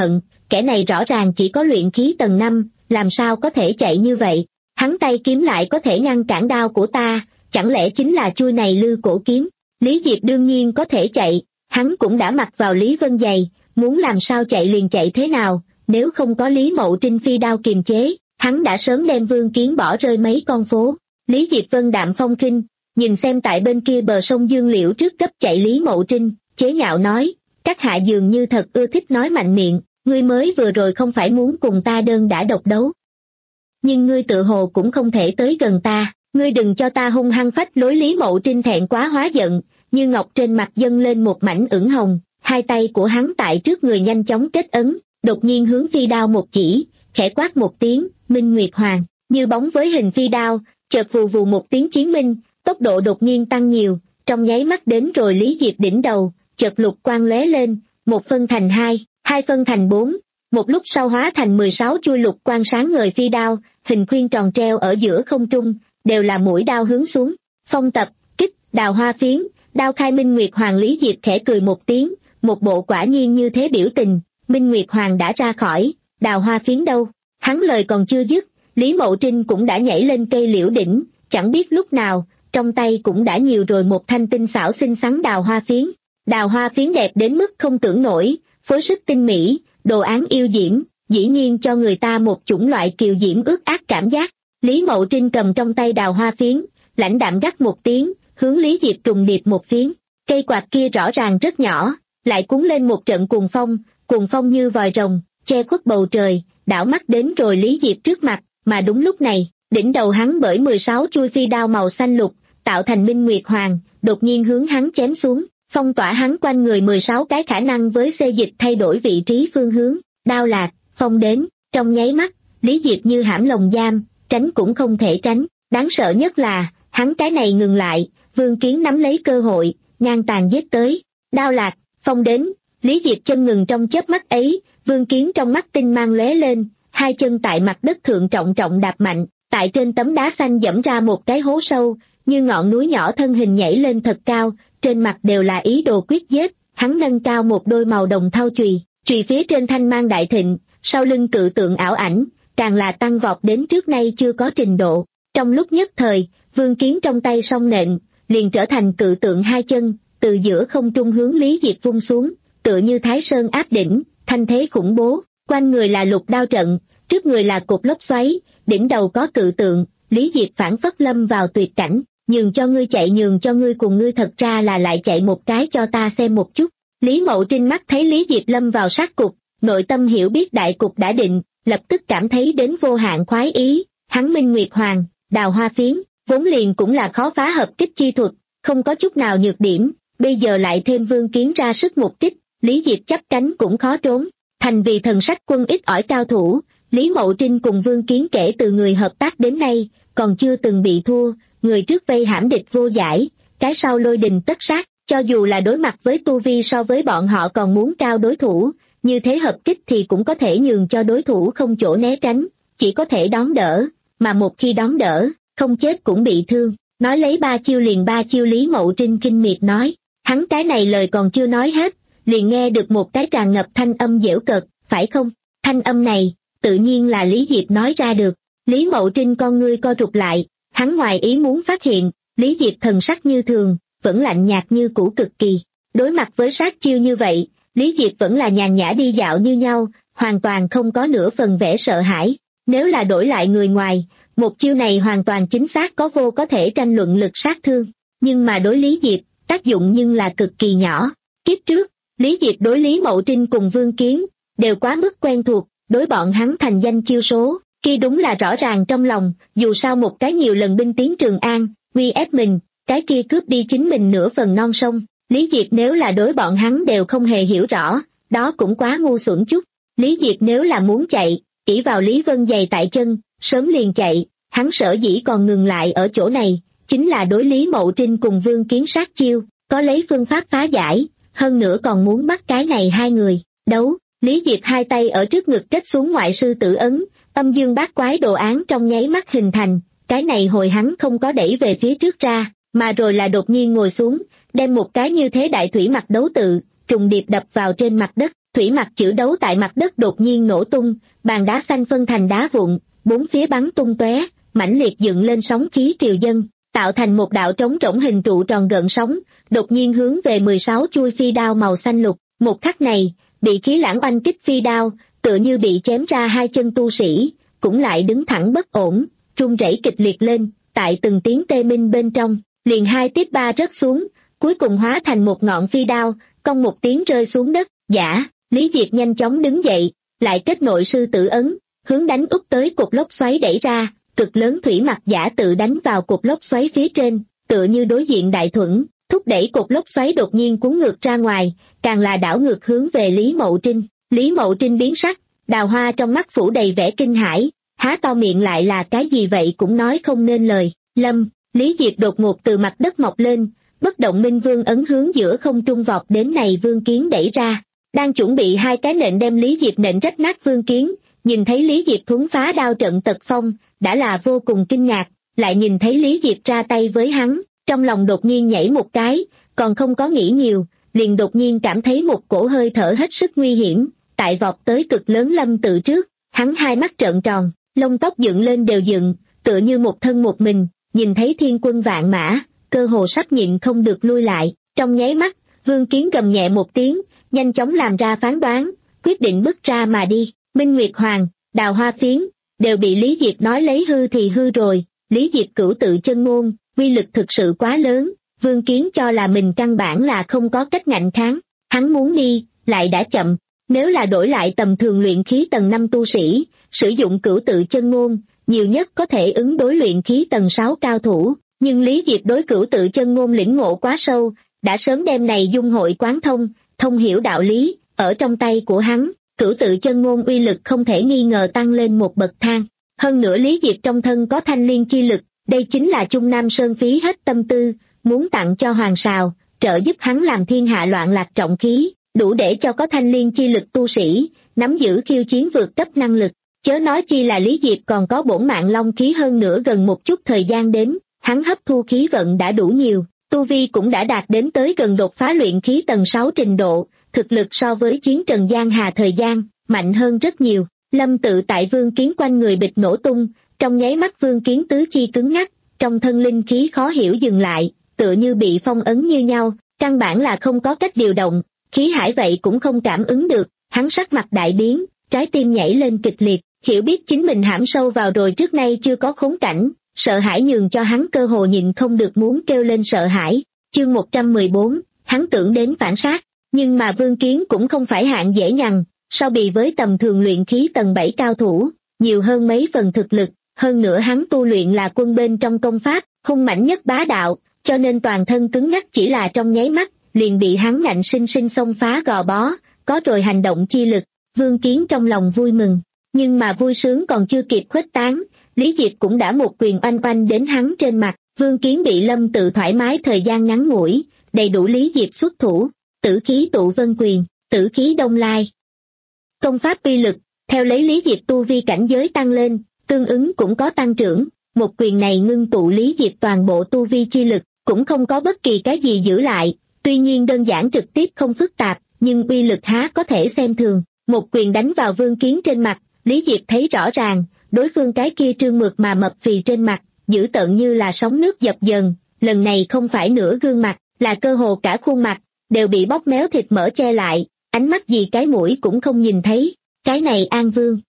kẻ này rõ ràng chỉ có luyện khí tầng năm, làm sao có thể chạy như vậy? Hắn tay kiếm lại có thể ngăn cản đao của ta, chẳng lẽ chính là chuôi này lư cổ kiếm? Lý Diệp đương nhiên có thể chạy, hắn cũng đã mặc vào Lý Vân giày, muốn làm sao chạy liền chạy thế nào, nếu không có Lý Mậu Trinh phi đao kiềm chế, hắn đã sớm đem Vương Kiến bỏ rơi mấy con phố. Lý Diệp vân đạm phong khinh, nhìn xem tại bên kia bờ sông Dương Liễu trước cấp chạy Lý Mậu Trinh, chế nhạo nói, các hạ dường như thật ưa thích nói mạnh miệng, ngươi mới vừa rồi không phải muốn cùng ta đơn đả độc đấu. Nhưng ngươi tự hồ cũng không thể tới gần ta, ngươi đừng cho ta hung hăng phách lối. Lý Mậu Trinh thẹn quá hóa giận, như ngọc trên mặt dâng lên một mảnh ửng hồng, hai tay của hắn tại trước người nhanh chóng kết ấn, đột nhiên hướng phi đao một chỉ, khẽ quát một tiếng, Minh Nguyệt Hoàng, như bóng với hình phi đao, chợt vù vù một tiếng chiến minh, tốc độ đột nhiên tăng nhiều, trong nháy mắt đến rồi Lý Diệp đỉnh đầu, chợt lục quang lóe lên, một phân thành hai, hai phân thành bốn, một lúc sau hóa thành mười sáu chuôi lục quang sáng ngời phi đao, hình khuyên tròn treo ở giữa không trung, đều là mũi đao hướng xuống, phong tập, kích, đào hoa phiến, đao khai Minh Nguyệt Hoàng. Lý Diệp khẽ cười một tiếng, một bộ quả nhiên như thế biểu tình, Minh Nguyệt Hoàng đã ra khỏi, đào hoa phiến đâu? Hắn lời còn chưa dứt, Lý Mậu Trinh cũng đã nhảy lên cây liễu đỉnh, chẳng biết lúc nào, trong tay cũng đã nhiều rồi một thanh tinh xảo xinh xắn đào hoa phiến. Đào hoa phiến đẹp đến mức không tưởng nổi, phối sức tinh mỹ, đồ án yêu diễm, dĩ nhiên cho người ta một chủng loại kiều diễm ướt át cảm giác. Lý Mậu Trinh cầm trong tay đào hoa phiến, lãnh đạm gắt một tiếng, hướng Lý Diệp trùng điệp một phiến. Cây quạt kia rõ ràng rất nhỏ, lại cuốn lên một trận cuồng phong, cuồng phong như vòi rồng, che khuất bầu trời, đảo mắt đến rồi Lý Diệp trước mặt, mà đúng lúc này, đỉnh đầu hắn bởi mười sáu chuôi phi đao màu xanh lục, tạo thành Minh Nguyệt Hoàng, đột nhiên hướng hắn chém xuống, phong tỏa hắn quanh người mười sáu cái khả năng với xê dịch thay đổi vị trí phương hướng, đao lạc, phong đến, trong nháy mắt, Lý Diệp như hãm lồng giam, tránh cũng không thể tránh, đáng sợ nhất là, hắn cái này ngừng lại, Vương Kiến nắm lấy cơ hội, ngang tàn giết tới, đao lạc, phong đến, Lý Diệp chân ngừng trong chớp mắt ấy, Vương Kiến trong mắt tinh mang lóe lên, hai chân tại mặt đất thượng trọng trọng đạp mạnh, tại trên tấm đá xanh dẫm ra một cái hố sâu, như ngọn núi nhỏ thân hình nhảy lên thật cao, trên mặt đều là ý đồ quyết giết, hắn nâng cao một đôi màu đồng thau chùy, chùy phía trên thanh mang đại thịnh, sau lưng cự tượng ảo ảnh, càng là tăng vọt đến trước nay chưa có trình độ. Trong lúc nhất thời, Vương Kiến trong tay song nện, liền trở thành cự tượng hai chân, từ giữa không trung hướng Lý Diệp vung xuống, tựa như Thái Sơn áp đỉnh, thanh thế khủng bố, quanh người là lục đao trận, trước người là cột lốc xoáy, đỉnh đầu có cự tượng, Lý Diệp phản phất lâm vào tuyệt cảnh, nhường cho ngươi chạy nhường cho ngươi cùng ngươi thật ra là lại chạy một cái cho ta xem một chút. Lý Mậu Trinh mắt thấy Lý Diệp lâm vào sát cục, nội tâm hiểu biết đại cục đã định, lập tức cảm thấy đến vô hạn khoái ý, hắn Minh Nguyệt Hoàng, đào hoa phiến, vốn liền cũng là khó phá hợp kích chi thuật, không có chút nào nhược điểm, bây giờ lại thêm Vương Kiến ra sức một kích, Lý Diệp chắp cánh cũng khó trốn, thành vì thần sách quân ít ỏi cao thủ, Lý Mậu Trinh cùng Vương Kiến kể từ người hợp tác đến nay, còn chưa từng bị thua, người trước vây hãm địch vô giải, cái sau lôi đình tất sát, cho dù là đối mặt với tu vi so với bọn họ còn muốn cao đối thủ, như thế hợp kích thì cũng có thể nhường cho đối thủ không chỗ né tránh, chỉ có thể đón đỡ, mà một khi đón đỡ, không chết cũng bị thương. Nói lấy ba chiêu liền ba chiêu. Lý Mậu Trinh kinh miệt nói, hắn cái này lời còn chưa nói hết, liền nghe được một cái tràn ngập thanh âm giễu cợt, phải không? Thanh âm này, tự nhiên là Lý Diệp nói ra được. Lý Mậu Trinh con ngươi co rụt lại, hắn ngoài ý muốn phát hiện, Lý Diệp thần sắc như thường, vẫn lạnh nhạt như cũ cực kỳ. Đối mặt với sát chiêu như vậy, Lý Diệp vẫn là nhàn nhã đi dạo như nhau, hoàn toàn không có nửa phần vẻ sợ hãi. Nếu là đổi lại người ngoài, một chiêu này hoàn toàn chính xác có vô có thể tranh luận lực sát thương. Nhưng mà đối Lý Diệp, tác dụng nhưng là cực kỳ nhỏ. Kiếp trước, Lý Diệp đối Lý Mậu Trinh cùng Vương Kiến, đều quá mức quen thuộc, đối bọn hắn thành danh chiêu số, khi đúng là rõ ràng trong lòng, dù sao một cái nhiều lần binh tiến Trường An, uy ép mình, cái kia cướp đi chính mình nửa phần non sông. Lý Diệp nếu là đối bọn hắn đều không hề hiểu rõ, đó cũng quá ngu xuẩn chút. Lý Diệp nếu là muốn chạy, ỷ vào Lý Vân giày tại chân, sớm liền chạy, hắn sở dĩ còn ngừng lại ở chỗ này, chính là đối Lý Mậu Trinh cùng Vương Kiến sát chiêu, có lấy phương pháp phá giải, hơn nữa còn muốn bắt cái này hai người, đấu. Lý Diệp hai tay ở trước ngực kết xuống ngoại sư tử ấn, âm dương bát quái đồ án trong nháy mắt hình thành, cái này hồi hắn không có đẩy về phía trước ra, mà rồi là đột nhiên ngồi xuống, đem một cái như thế đại thủy mặc đấu tự, trùng điệp đập vào trên mặt đất, thủy mặc chữ đấu tại mặt đất đột nhiên nổ tung, bàn đá xanh phân thành đá vụn, bốn phía bắn tung tóe, mãnh liệt dựng lên sóng khí triều dân, tạo thành một đạo trống rỗng hình trụ tròn gợn sóng, đột nhiên hướng về mười sáu chuôi phi đao màu xanh lục. Một khắc này, bị khí lãng oanh kích phi đao, tựa như bị chém ra hai chân tu sĩ, cũng lại đứng thẳng bất ổn, run rẩy kịch liệt lên, tại từng tiếng tê minh bên trong, liền hai tiếp ba rớt xuống, cuối cùng hóa thành một ngọn phi đao, cong một tiếng rơi xuống đất. Giả, Lý Diệp nhanh chóng đứng dậy, lại kết nội sư tử ấn, hướng đánh úp tới cột lốc xoáy đẩy ra, cực lớn thủy mặc giả tự đánh vào cột lốc xoáy phía trên, tựa như đối diện đại thuẫn, thúc đẩy cột lốc xoáy đột nhiên cuốn ngược ra ngoài, càng là đảo ngược hướng về Lý Mậu Trinh. Lý Mậu Trinh biến sắc, đào hoa trong mắt phủ đầy vẻ kinh hãi, há to miệng lại là cái gì vậy cũng nói không nên lời. Lâm, Lý Diệp đột ngột từ mặt đất mọc lên, bất động minh vương ấn hướng giữa không trung vọt đến này Vương Kiến đẩy ra, đang chuẩn bị hai cái nện đem Lý Diệp nện rách nát Vương Kiến, nhìn thấy Lý Diệp thuấn phá đao trận tật phong, đã là vô cùng kinh ngạc, lại nhìn thấy Lý Diệp ra tay với hắn, trong lòng đột nhiên nhảy một cái, còn không có nghĩ nhiều, liền đột nhiên cảm thấy một cổ hơi thở hết sức nguy hiểm, tại vọt tới cực lớn Lâm Tự trước, hắn hai mắt trợn tròn, lông tóc dựng lên đều dựng, tựa như một thân một mình, nhìn thấy thiên quân vạn mã, cơ hồ sắp nhịn không được lui lại, trong nháy mắt, Vương Kiến gầm nhẹ một tiếng, nhanh chóng làm ra phán đoán, quyết định bước ra mà đi. Minh Nguyệt Hoàng, Đào Hoa Phiến, đều bị Lý Diệp nói lấy hư thì hư rồi, Lý Diệp cửu tự chân môn, uy lực thực sự quá lớn, Vương Kiến cho là mình căn bản là không có cách ngạnh kháng, hắn muốn đi, lại đã chậm, nếu là đổi lại tầm thường luyện khí tầng năm tu sĩ, sử dụng cửu tự chân môn, nhiều nhất có thể ứng đối luyện khí tầng sáu cao thủ, nhưng Lý Diệp đối cửu tự chân môn lĩnh ngộ quá sâu, đã sớm đem này dung hội quán thông, thông hiểu đạo lý, ở trong tay của hắn, cửu tự chân môn uy lực không thể nghi ngờ tăng lên một bậc thang. Hơn nữa Lý Diệp trong thân có thanh liên chi lực, đây chính là Trung Nam Sơn phí hết tâm tư, muốn tặng cho Hoàng Sào, trợ giúp hắn làm thiên hạ loạn lạc trọng khí, đủ để cho có thanh liên chi lực tu sĩ, nắm giữ khiêu chiến vượt cấp năng lực. Chớ nói chi là Lý Diệp còn có bổn mạng long khí hơn nữa gần một chút thời gian đến, hắn hấp thu khí vận đã đủ nhiều, tu vi cũng đã đạt đến tới gần đột phá luyện khí tầng sáu trình độ, thực lực so với chiến Trần Giang Hà thời gian, mạnh hơn rất nhiều. Lâm Tự tại Vương Kiến quanh người bịch nổ tung, trong nháy mắt Vương Kiến tứ chi cứng ngắc, trong thân linh khí khó hiểu dừng lại, tựa như bị phong ấn như nhau, căn bản là không có cách điều động, khí hải vậy cũng không cảm ứng được, hắn sắc mặt đại biến, trái tim nhảy lên kịch liệt, hiểu biết chính mình hãm sâu vào rồi trước nay chưa có khốn cảnh, sợ hãi nhường cho hắn cơ hồ nhịn không được muốn kêu lên sợ hãi. Chương một trăm mười bốn, hắn tưởng đến phản sát, nhưng mà Vương Kiến cũng không phải hạng dễ nhằn, so bì với tầm thường luyện khí tầng bảy cao thủ, nhiều hơn mấy phần thực lực, hơn nữa hắn tu luyện là quân bên trong công pháp, hung mãnh nhất bá đạo, cho nên toàn thân cứng nhắc chỉ là trong nháy mắt, liền bị hắn ngạnh sinh sinh xông phá gò bó, có rồi hành động chi lực. Vương Kiến trong lòng vui mừng, nhưng mà vui sướng còn chưa kịp khuếch tán, Lý Diệp cũng đã một quyền oanh oanh đến hắn trên mặt. Vương Kiến bị Lâm Tự thoải mái thời gian ngắn ngủi, đầy đủ Lý Diệp xuất thủ, tử khí tụ vân quyền, tử khí đông lai. Công pháp uy lực, theo lấy Lý Diệp tu vi cảnh giới tăng lên, tương ứng cũng có tăng trưởng, một quyền này ngưng tụ Lý Diệp toàn bộ tu vi chi lực, cũng không có bất kỳ cái gì giữ lại, tuy nhiên đơn giản trực tiếp không phức tạp, nhưng uy lực há có thể xem thường. Một quyền đánh vào Vương Kiến trên mặt, Lý Diệp thấy rõ ràng, đối phương cái kia trương mượt mà mập phì trên mặt, dữ tợn như là sóng nước dập dần, lần này không phải nửa gương mặt, là cơ hồ cả khuôn mặt, đều bị bóp méo thịt mỡ che lại, ánh mắt gì cái mũi cũng không nhìn thấy, cái này An Vương.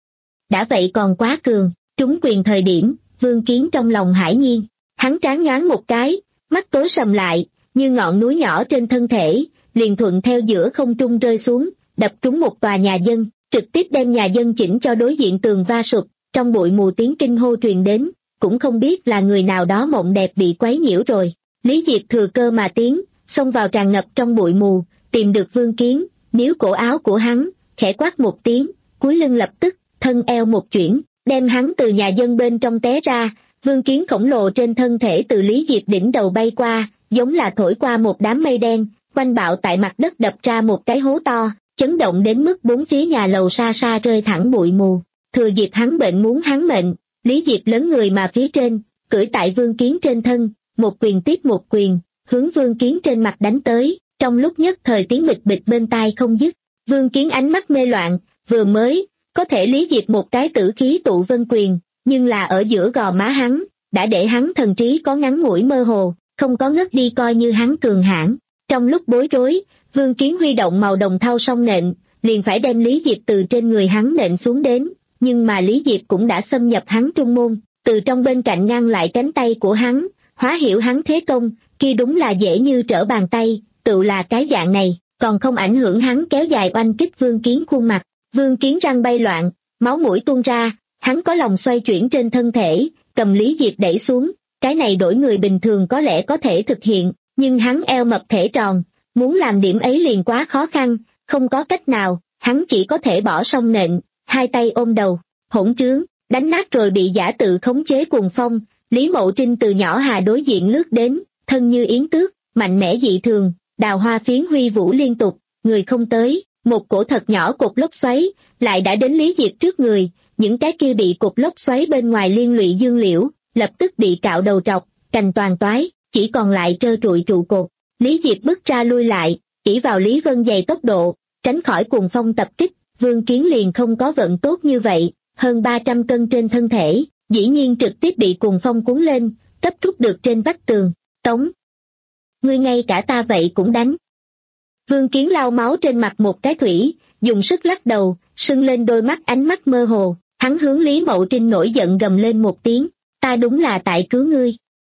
Đã vậy còn quá cường, trúng quyền thời điểm, Vương Kiến trong lòng hải nhiên, hắn trán nhoáng một cái, mắt tối sầm lại, như ngọn núi nhỏ trên thân thể, liền thuận theo giữa không trung rơi xuống, đập trúng một tòa nhà dân, trực tiếp đem nhà dân chỉnh cho đối diện tường va sụp, trong bụi mù tiếng kinh hô truyền đến, cũng không biết là người nào đó mộng đẹp bị quấy nhiễu rồi. Lý Diệp thừa cơ mà tiến, xông vào tràn ngập trong bụi mù, tìm được Vương Kiến, níu cổ áo của hắn, khẽ quát một tiếng, cúi lưng lập tức, thân eo một chuyển, đem hắn từ nhà dân bên trong té ra. Vương Kiến khổng lồ trên thân thể từ Lý Diệp đỉnh đầu bay qua, giống là thổi qua một đám mây đen, quanh bạo tại mặt đất đập ra một cái hố to, chấn động đến mức bốn phía nhà lầu xa xa rơi thẳng bụi mù. Thừa dịp hắn bệnh muốn hắn mệnh, Lý Diệp lớn người mà phía trên, cưỡi tại Vương Kiến trên thân, một quyền tiếp một quyền, hướng Vương Kiến trên mặt đánh tới, trong lúc nhất thời tiếng bịch bịch bên tai không dứt. Vương Kiến ánh mắt mê loạn, vừa mới, có thể Lý Diệp một cái tử khí tụ vân quyền, nhưng là ở giữa gò má hắn, đã để hắn thần trí có ngắn ngủi mơ hồ, không có ngất đi coi như hắn cường hãn. Trong lúc bối rối, Vương Kiến huy động màu đồng thau song nện, liền phải đem Lý Diệp từ trên người hắn nện xuống đến, nhưng mà Lý Diệp cũng đã xâm nhập hắn trung môn, từ trong bên cạnh ngăn lại cánh tay của hắn, hóa hiểu hắn thế công, kia đúng là dễ như trở bàn tay, tự là cái dạng này, còn không ảnh hưởng hắn kéo dài oanh kích Vương Kiến khuôn mặt. Vương Kiến răng bay loạn, máu mũi tuôn ra, hắn có lòng xoay chuyển trên thân thể, cầm Lý Diệp đẩy xuống, cái này đổi người bình thường có lẽ có thể thực hiện, nhưng hắn eo mập thể tròn, muốn làm điểm ấy liền quá khó khăn, không có cách nào, hắn chỉ có thể bỏ song nện, hai tay ôm đầu, hỗn trướng, đánh nát rồi bị giả tự khống chế cuồng phong. Lý Mậu Trinh từ nhỏ hà đối diện lướt đến, thân như yến tước, mạnh mẽ dị thường, đào hoa phiến huy vũ liên tục, người không tới, một cổ thật nhỏ cột lốc xoáy, lại đã đến Lý Diệp trước người, những cái kia bị cột lốc xoáy bên ngoài liên lụy dương liễu, lập tức bị cạo đầu trọc, cành toàn toái, chỉ còn lại trơ trụi trụ cột. Lý Diệp bước ra lui lại, ỷ vào Lý Vân dày tốc độ, tránh khỏi cuồng phong tập kích, Vương Kiến liền không có vận tốt như vậy, hơn ba trăm cân trên thân thể, dĩ nhiên trực tiếp bị cuồng phong cuốn lên, cấp rút được trên vách tường. Tống! Ngươi ngay cả ta vậy cũng đánh. Vương Kiến lau máu trên mặt một cái thủy, dùng sức lắc đầu, sưng lên đôi mắt ánh mắt mơ hồ, hắn hướng Lý Mậu Trinh nổi giận gầm lên một tiếng, ta đúng là tại cứu ngươi.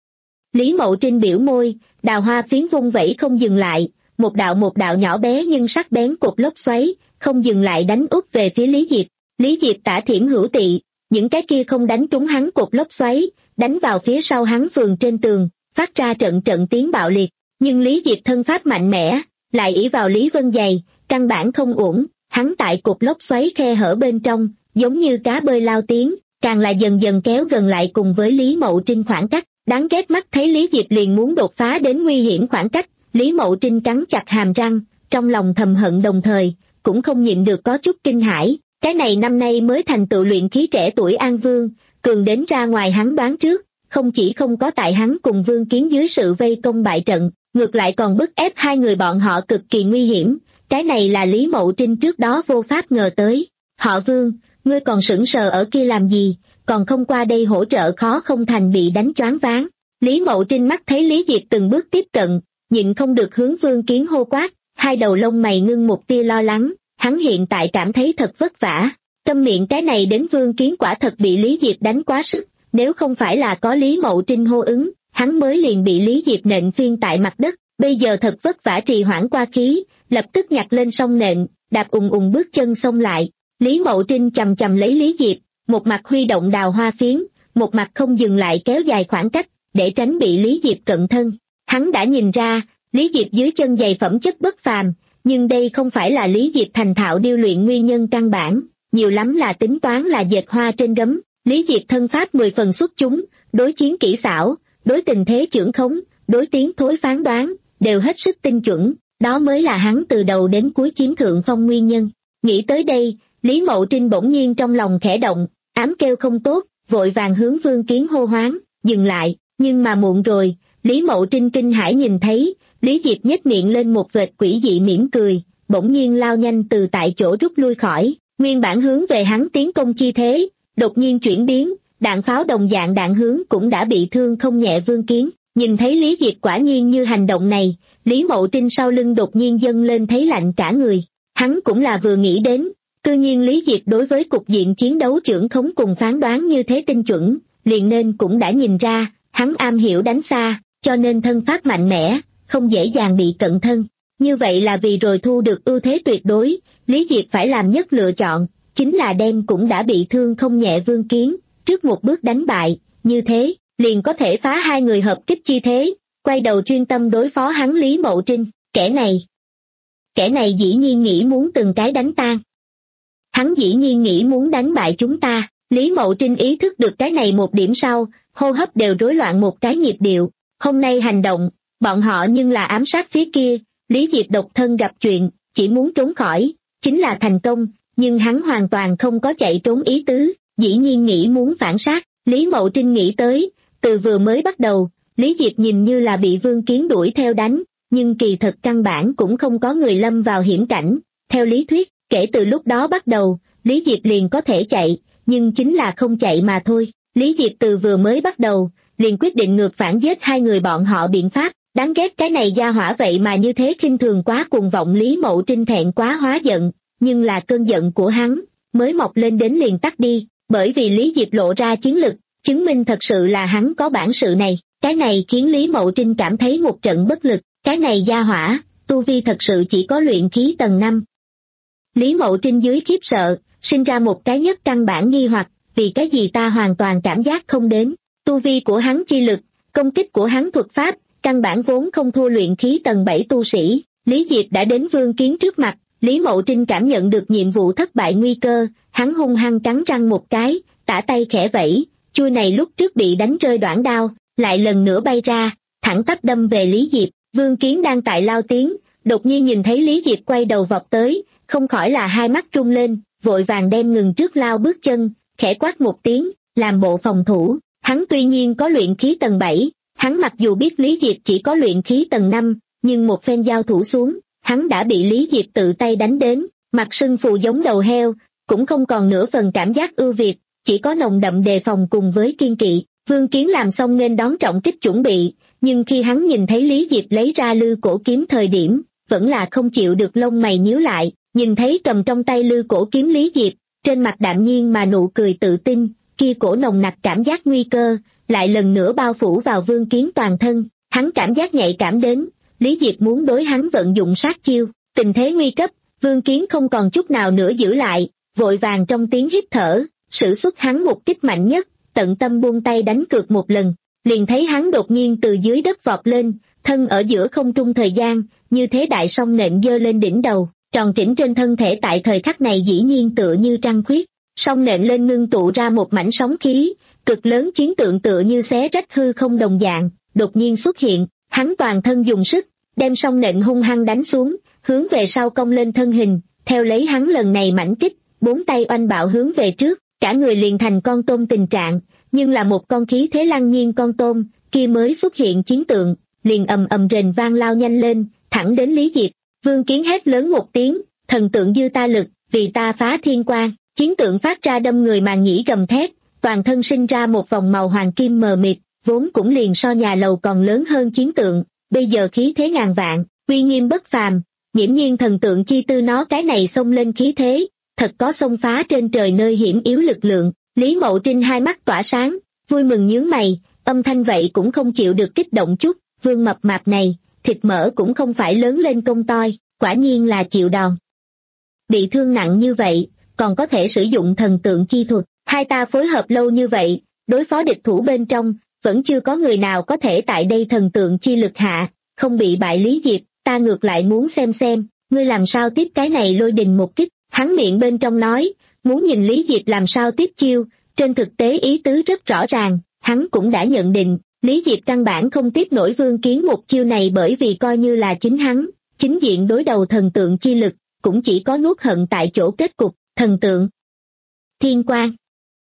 Lý Mậu Trinh biểu môi, đào hoa phiến vung vẩy không dừng lại, một đạo một đạo nhỏ bé nhưng sắc bén cột lốc xoáy, không dừng lại đánh úp về phía Lý Diệp. Lý Diệp tả thiểm hữu tị, những cái kia không đánh trúng hắn cột lốc xoáy, đánh vào phía sau hắn phường trên tường, phát ra trận trận tiếng bạo liệt, nhưng Lý Diệp thân pháp mạnh mẽ, lại ỷ vào Lý Vân dày, căn bản không uổng, hắn tại cột lốc xoáy khe hở bên trong, giống như cá bơi lao tiến, càng là dần dần kéo gần lại cùng với Lý Mậu Trinh khoảng cách, đáng ghét mắt thấy Lý Diệp liền muốn đột phá đến nguy hiểm khoảng cách, Lý Mậu Trinh cắn chặt hàm răng, trong lòng thầm hận đồng thời, cũng không nhịn được có chút kinh hãi, cái này năm nay mới thành tựu luyện khí trẻ tuổi An Vương, cường đến ra ngoài hắn đoán trước, không chỉ không có tại hắn cùng Vương Kiến dưới sự vây công bại trận, ngược lại còn bức ép hai người bọn họ cực kỳ nguy hiểm, cái này là Lý Mậu Trinh trước đó vô pháp ngờ tới. Họ Vương, ngươi còn sững sờ ở kia làm gì, còn không qua đây hỗ trợ khó không thành bị đánh choáng váng. Lý Mậu Trinh mắt thấy Lý Diệp từng bước tiếp cận, nhịn không được hướng Vương Kiến hô quát, hai đầu lông mày ngưng một tia lo lắng, hắn hiện tại cảm thấy thật vất vả. Câm miệng, cái này đến Vương Kiến quả thật bị Lý Diệp đánh quá sức, nếu không phải là có Lý Mậu Trinh hô ứng, hắn mới liền bị Lý Diệp nện phiên tại mặt đất, bây giờ thật vất vả trì hoãn qua khí, lập tức nhặt lên song nện, đạp ùng ùng bước chân xông lại. Lý Mậu Trinh chầm chầm lấy Lý Diệp, một mặt huy động đào hoa phiến, một mặt không dừng lại kéo dài khoảng cách, để tránh bị Lý Diệp cận thân. Hắn đã nhìn ra, Lý Diệp dưới chân giày phẩm chất bất phàm, nhưng đây không phải là Lý Diệp thành thạo điêu luyện nguyên nhân căn bản, nhiều lắm là tính toán là dệt hoa trên gấm. Lý Diệp thân pháp mười phần xuất chúng, đối chiến kỹ xảo, đối tình thế chưởng khống, đối tiến thối phán đoán, đều hết sức tinh chuẩn, đó mới là hắn từ đầu đến cuối chiếm thượng phong nguyên nhân. Nghĩ tới đây, Lý Mậu Trinh bỗng nhiên trong lòng khẽ động, ám kêu không tốt, vội vàng hướng Vương Kiến hô hoáng, dừng lại, nhưng mà muộn rồi. Lý Mậu Trinh kinh hãi nhìn thấy, Lý Diệp nhếch miệng lên một vệt quỷ dị mỉm cười, bỗng nhiên lao nhanh từ tại chỗ rút lui khỏi, nguyên bản hướng về hắn tiến công chi thế, đột nhiên chuyển biến, đạn pháo đồng dạng đạn hướng cũng đã bị thương không nhẹ Vương Kiến. Nhìn thấy Lý Diệp quả nhiên như hành động này, Lý Mậu Trinh sau lưng đột nhiên dâng lên thấy lạnh cả người, hắn cũng là vừa nghĩ đến, cư nhiên Lý Diệp đối với cục diện chiến đấu chưởng khống cùng phán đoán như thế tinh chuẩn, liền nên cũng đã nhìn ra, hắn am hiểu đánh xa, cho nên thân pháp mạnh mẽ, không dễ dàng bị cận thân. Như vậy là vì rồi thu được ưu thế tuyệt đối, Lý Diệp phải làm nhất lựa chọn, chính là đem cũng đã bị thương không nhẹ Vương Kiến, trước một bước đánh bại, như thế, liền có thể phá hai người hợp kích chi thế, quay đầu chuyên tâm đối phó hắn Lý Mậu Trinh, kẻ này. Kẻ này dĩ nhiên nghĩ muốn từng cái đánh tan. Hắn dĩ nhiên nghĩ muốn đánh bại chúng ta, Lý Mậu Trinh ý thức được cái này một điểm sau, hô hấp đều rối loạn một cái nhịp điệu, hôm nay hành động, bọn họ nhưng là ám sát phía kia, Lý Diệp độc thân gặp chuyện, chỉ muốn trốn khỏi, chính là thành công, nhưng hắn hoàn toàn không có chạy trốn ý tứ, dĩ nhiên nghĩ muốn phản sát. Lý Mậu Trinh nghĩ tới, từ vừa mới bắt đầu, Lý Diệp nhìn như là bị Vương Kiến đuổi theo đánh, nhưng kỳ thật căn bản cũng không có người lâm vào hiểm cảnh, Theo lý thuyết, kể từ lúc đó bắt đầu, Lý Diệp liền có thể chạy, nhưng chính là không chạy mà thôi. Lý Diệp từ vừa mới bắt đầu, liền quyết định ngược phản giết hai người bọn họ biện pháp. Đáng ghét cái này gia hỏa vậy mà như thế khinh thường quá cuồng vọng. Lý Mậu Trinh thẹn quá hóa giận, nhưng là cơn giận của hắn mới mọc lên đến liền tắt đi, bởi vì Lý Diệp lộ ra chiến lực, chứng minh thật sự là hắn có bản sự này. Cái này khiến Lý Mậu Trinh cảm thấy một trận bất lực, cái này gia hỏa, tu vi thật sự chỉ có luyện khí tầng năm. Lý Mậu Trinh dưới khiếp sợ, sinh ra một cái nhất căn bản nghi hoặc, vì cái gì ta hoàn toàn cảm giác không đến, tu vi của hắn chi lực, công kích của hắn thuật pháp, căn bản vốn không thua luyện khí tầng bảy tu sĩ. Lý Diệp đã đến Vương Kiến trước mặt, Lý Mậu Trinh cảm nhận được nhiệm vụ thất bại nguy cơ, hắn hung hăng cắn răng một cái, tả tay khẽ vẫy, chui này lúc trước bị đánh rơi đoản đao, lại lần nữa bay ra, thẳng tắp đâm về Lý Diệp. Vương Kiến đang tại lao tiến, đột nhiên nhìn thấy Lý Diệp quay đầu vọt tới, không khỏi là hai mắt rung lên, vội vàng đem ngừng trước lao bước chân, khẽ quát một tiếng, làm bộ phòng thủ. Hắn tuy nhiên có luyện khí tầng bảy, hắn mặc dù biết Lý Diệp chỉ có luyện khí tầng năm, nhưng một phen giao thủ xuống, hắn đã bị Lý Diệp tự tay đánh đến, mặt sưng phù giống đầu heo, cũng không còn nửa phần cảm giác ưu việt, chỉ có nồng đậm đề phòng cùng với kiên kỵ. Vương Kiến làm xong nên đón trọng kích chuẩn bị, nhưng khi hắn nhìn thấy Lý Diệp lấy ra lư cổ kiếm thời điểm, vẫn là không chịu được lông mày nhíu lại, nhìn thấy cầm trong tay lư cổ kiếm Lý Diệp, trên mặt đạm nhiên mà nụ cười tự tin, kia cổ nồng nặc cảm giác nguy cơ, lại lần nữa bao phủ vào Vương Kiến toàn thân, hắn cảm giác nhạy cảm đến, Lý Diệp muốn đối hắn vận dụng sát chiêu, tình thế nguy cấp, Vương Kiến không còn chút nào nữa giữ lại, vội vàng trong tiếng hít thở, sử xuất hắn một kích mạnh nhất, tận tâm buông tay đánh cược một lần, liền thấy hắn đột nhiên từ dưới đất vọt lên, thân ở giữa không trung thời gian, như thế đại song nện giơ lên đỉnh đầu, tròn trĩnh trên thân thể tại thời khắc này dĩ nhiên tựa như trăng khuyết, song nện lên ngưng tụ ra một mảnh sóng khí, cực lớn chiến tượng tựa như xé rách hư không đồng dạng, đột nhiên xuất hiện, hắn toàn thân dùng sức, đem song nện hung hăng đánh xuống, hướng về sau cong lên thân hình, theo lấy hắn lần này mãnh kích, bốn tay oanh bạo hướng về trước, cả người liền thành con tôm tình trạng, nhưng là một con khí thế lăng nhiên con tôm, kia mới xuất hiện chiến tượng, liền ầm ầm rền vang lao nhanh lên, thẳng đến Lý Diệp. Vương Kiến hét lớn một tiếng, thần tượng dư ta lực, vì ta phá thiên quang, chiến tượng phát ra đâm người màng nhĩ gầm thét, toàn thân sinh ra một vòng màu hoàng kim mờ mịt, vốn cũng liền so nhà lầu còn lớn hơn chiến tượng, bây giờ khí thế ngàn vạn, uy nghiêm bất phàm, nghiễm nhiên thần tượng chi tư nó cái này xông lên khí thế, thật có xông phá trên trời nơi hiểm yếu lực lượng. Lý Mậu Trinh hai mắt tỏa sáng, vui mừng nhướng mày, âm thanh vậy cũng không chịu được kích động chút, Vương mập mạp này, thịt mỡ cũng không phải lớn lên công toi, quả nhiên là chịu đòn. Bị thương nặng như vậy, còn có thể sử dụng thần tượng chi thuật, hai ta phối hợp lâu như vậy, đối phó địch thủ bên trong, vẫn chưa có người nào có thể tại đây thần tượng chi lực hạ, không bị bại. Lý Diệp, ta ngược lại muốn xem xem, ngươi làm sao tiếp cái này lôi đình một kích, hắn miệng bên trong nói, muốn nhìn Lý Diệp làm sao tiếp chiêu, trên thực tế ý tứ rất rõ ràng, hắn cũng đã nhận định, Lý Diệp căn bản không tiếp nổi Vương Kiến một chiêu này, bởi vì coi như là chính hắn, chính diện đối đầu thần tượng chi lực, cũng chỉ có nuốt hận tại chỗ kết cục, thần tượng. Thiên quang.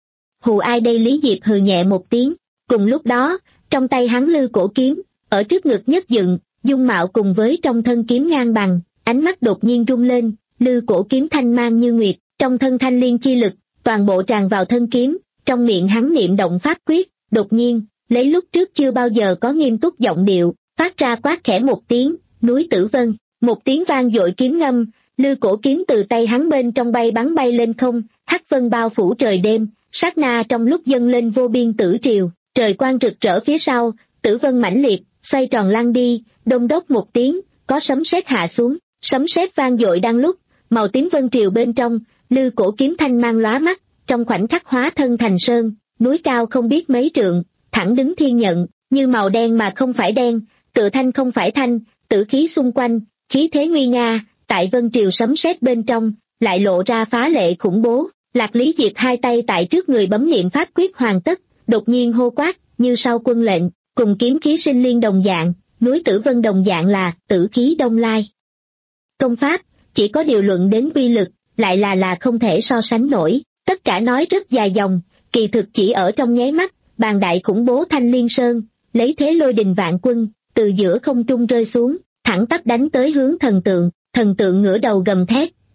Hù ai đây? Lý Diệp hừ nhẹ một tiếng, cùng lúc đó, trong tay hắn lư cổ kiếm, ở trước ngực nhất dựng, dung mạo cùng với trong thân kiếm ngang bằng, ánh mắt đột nhiên rung lên, lư cổ kiếm thanh mang như nguyệt, trong thân thanh liên chi lực, toàn bộ tràn vào thân kiếm, trong miệng hắn niệm động pháp quyết, đột nhiên, lấy lúc trước chưa bao giờ có nghiêm túc giọng điệu, phát ra quát khẽ một tiếng, núi Tử Vân, một tiếng vang dội kiếm ngâm, lư cổ kiếm từ tay hắn bên trong bay bắn bay lên không, hắc vân bao phủ trời đêm, sát na trong lúc dâng lên vô biên tử triều, trời quang rực rỡ phía sau, tử vân mãnh liệt, xoay tròn lăn đi, đông đốc một tiếng, có sấm sét hạ xuống, sấm sét vang dội đang lúc, màu tím vân triều bên trong, lư cổ kiếm thanh mang lóa mắt, trong khoảnh khắc hóa thân thành sơn, núi cao không biết mấy trượng, thẳng đứng thiên nhận, như màu đen mà không phải đen, tự thanh không phải thanh, tử khí xung quanh, khí thế nguy nga, tại vân triều sấm sét bên trong, lại lộ ra phá lệ khủng bố. Lạc Lý Diệp hai tay tại trước người bấm niệm pháp quyết hoàn tất, đột nhiên hô quát, như sau quân lệnh, cùng kiếm khí sinh liên đồng dạng, núi Tử Vân đồng dạng là tử khí đông lai. Công pháp, chỉ có điều luận đến uy lực, lại là là không thể so sánh nổi, tất cả nói rất dài dòng, kỳ thực chỉ ở trong nháy mắt, bàn đại khủng bố thanh liên sơn, lấy thế lôi đình vạn quân, từ giữa không trung rơi xuống, thẳng tắp đánh tới hướng thần tượng, thần tượng ngửa đầu gầm thét,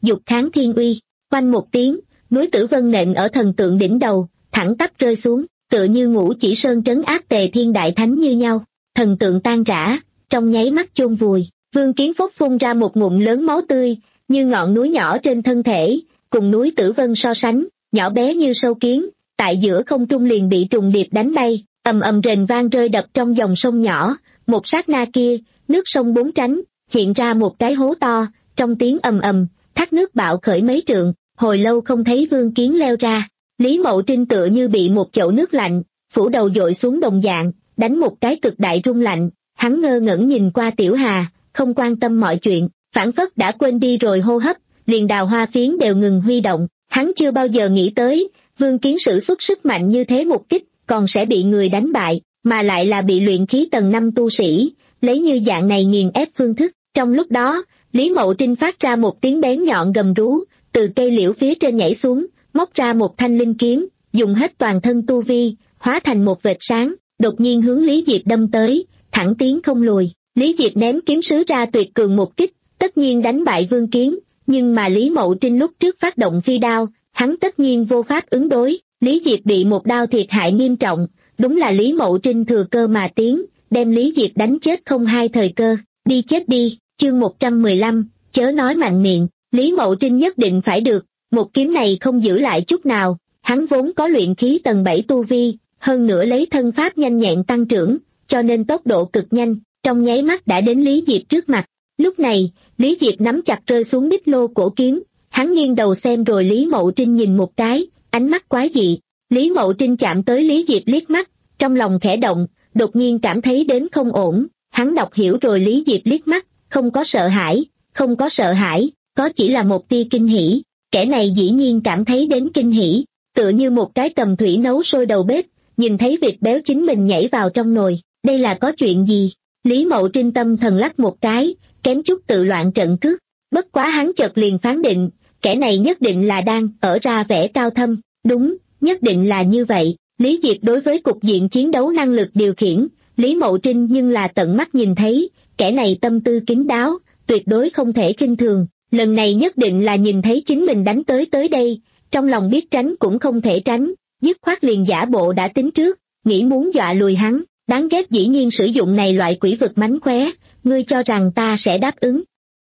dục kháng thiên uy. Quanh một tiếng, núi Tử Vân nện ở thần tượng đỉnh đầu, thẳng tắp rơi xuống, tựa như ngũ chỉ sơn trấn áp Tề Thiên Đại Thánh như nhau. Thần tượng tan rã, trong nháy mắt chôn vùi. Vương Kiến phốc phun ra một ngụm lớn máu tươi, như ngọn núi nhỏ trên thân thể, cùng núi Tử Vân so sánh, nhỏ bé như sâu kiến, tại giữa không trung liền bị trùng điệp đánh bay, ầm ầm rền vang rơi đập trong dòng sông nhỏ. Một sát na kia, nước sông bốn tránh, hiện ra một cái hố to, trong tiếng ầm ầm, thác nước bạo khởi mấy trượng, hồi lâu không thấy Vương Kiến leo ra. Lý Mậu Trinh tựa như bị một chậu nước lạnh, phủ đầu dội xuống đồng dạng, đánh một cái cực đại rung lạnh, hắn ngơ ngẩn nhìn qua Tiểu Hà, không quan tâm mọi chuyện, phảng phất đã quên đi rồi hô hấp, liền đào hoa phiến đều ngừng huy động, hắn chưa bao giờ nghĩ tới, Vương Kiến sử xuất sức mạnh như thế một kích, còn sẽ bị người đánh bại, mà lại là bị luyện khí tầng năm tu sĩ, lấy như dạng này nghiền ép phương thức. Trong lúc đó, Lý Mậu Trinh phát ra một tiếng bén nhọn gầm rú, từ cây liễu phía trên nhảy xuống, móc ra một thanh linh kiếm, dùng hết toàn thân tu vi, hóa thành một vệt sáng, đột nhiên hướng Lý Diệp đâm tới, thẳng tiến không lùi. Lý Diệp ném kiếm sứ ra tuyệt cường một kích, tất nhiên đánh bại Vương Kiến, nhưng mà Lý Mậu Trinh lúc trước phát động phi đao, hắn tất nhiên vô pháp ứng đối. Lý Diệp bị một đao thiệt hại nghiêm trọng, đúng là Lý Mậu Trinh thừa cơ mà tiến, đem Lý Diệp đánh chết không hai thời cơ. Đi chết đi, chương một trăm mười lăm, chớ nói mạnh miệng, Lý Mậu Trinh nhất định phải được, một kiếm này không giữ lại chút nào, hắn vốn có luyện khí tầng bảy tu vi, hơn nữa lấy thân pháp nhanh nhẹn tăng trưởng, cho nên tốc độ cực nhanh, trong nháy mắt đã đến Lý Diệp trước mặt. Lúc này, Lý Diệp nắm chặt rơi xuống đích lô cổ kiếm, hắn nghiêng đầu xem rồi Lý Mậu Trinh nhìn một cái, ánh mắt quái dị. Lý Mậu Trinh chạm tới Lý Diệp liếc mắt, trong lòng khẽ động, đột nhiên cảm thấy đến không ổn, hắn đọc hiểu rồi Lý Diệp liếc mắt, không có sợ hãi, không có sợ hãi, có chỉ là một tia kinh hỉ. Kẻ này dĩ nhiên cảm thấy đến kinh hỉ, tựa như một cái cầm thủy nấu sôi đầu bếp, nhìn thấy vịt béo chính mình nhảy vào trong nồi, đây là có chuyện gì? Lý Mậu Trinh tâm thần lắc một cái, kém chút tự loạn trận cước, bất quá hắn chợt liền phán định, kẻ này nhất định là đang ở ra vẻ cao thâm, đúng, nhất định là như vậy. Lý Diệp đối với cục diện chiến đấu năng lực điều khiển, Lý Mậu Trinh nhưng là tận mắt nhìn thấy, kẻ này tâm tư kín đáo, tuyệt đối không thể khinh thường, lần này nhất định là nhìn thấy chính mình đánh tới tới đây, trong lòng biết tránh cũng không thể tránh, dứt khoát liền giả bộ đã tính trước, nghĩ muốn dọa lùi hắn, đáng ghét dĩ nhiên sử dụng này loại quỷ vực mánh khóe, ngươi cho rằng ta sẽ đáp ứng.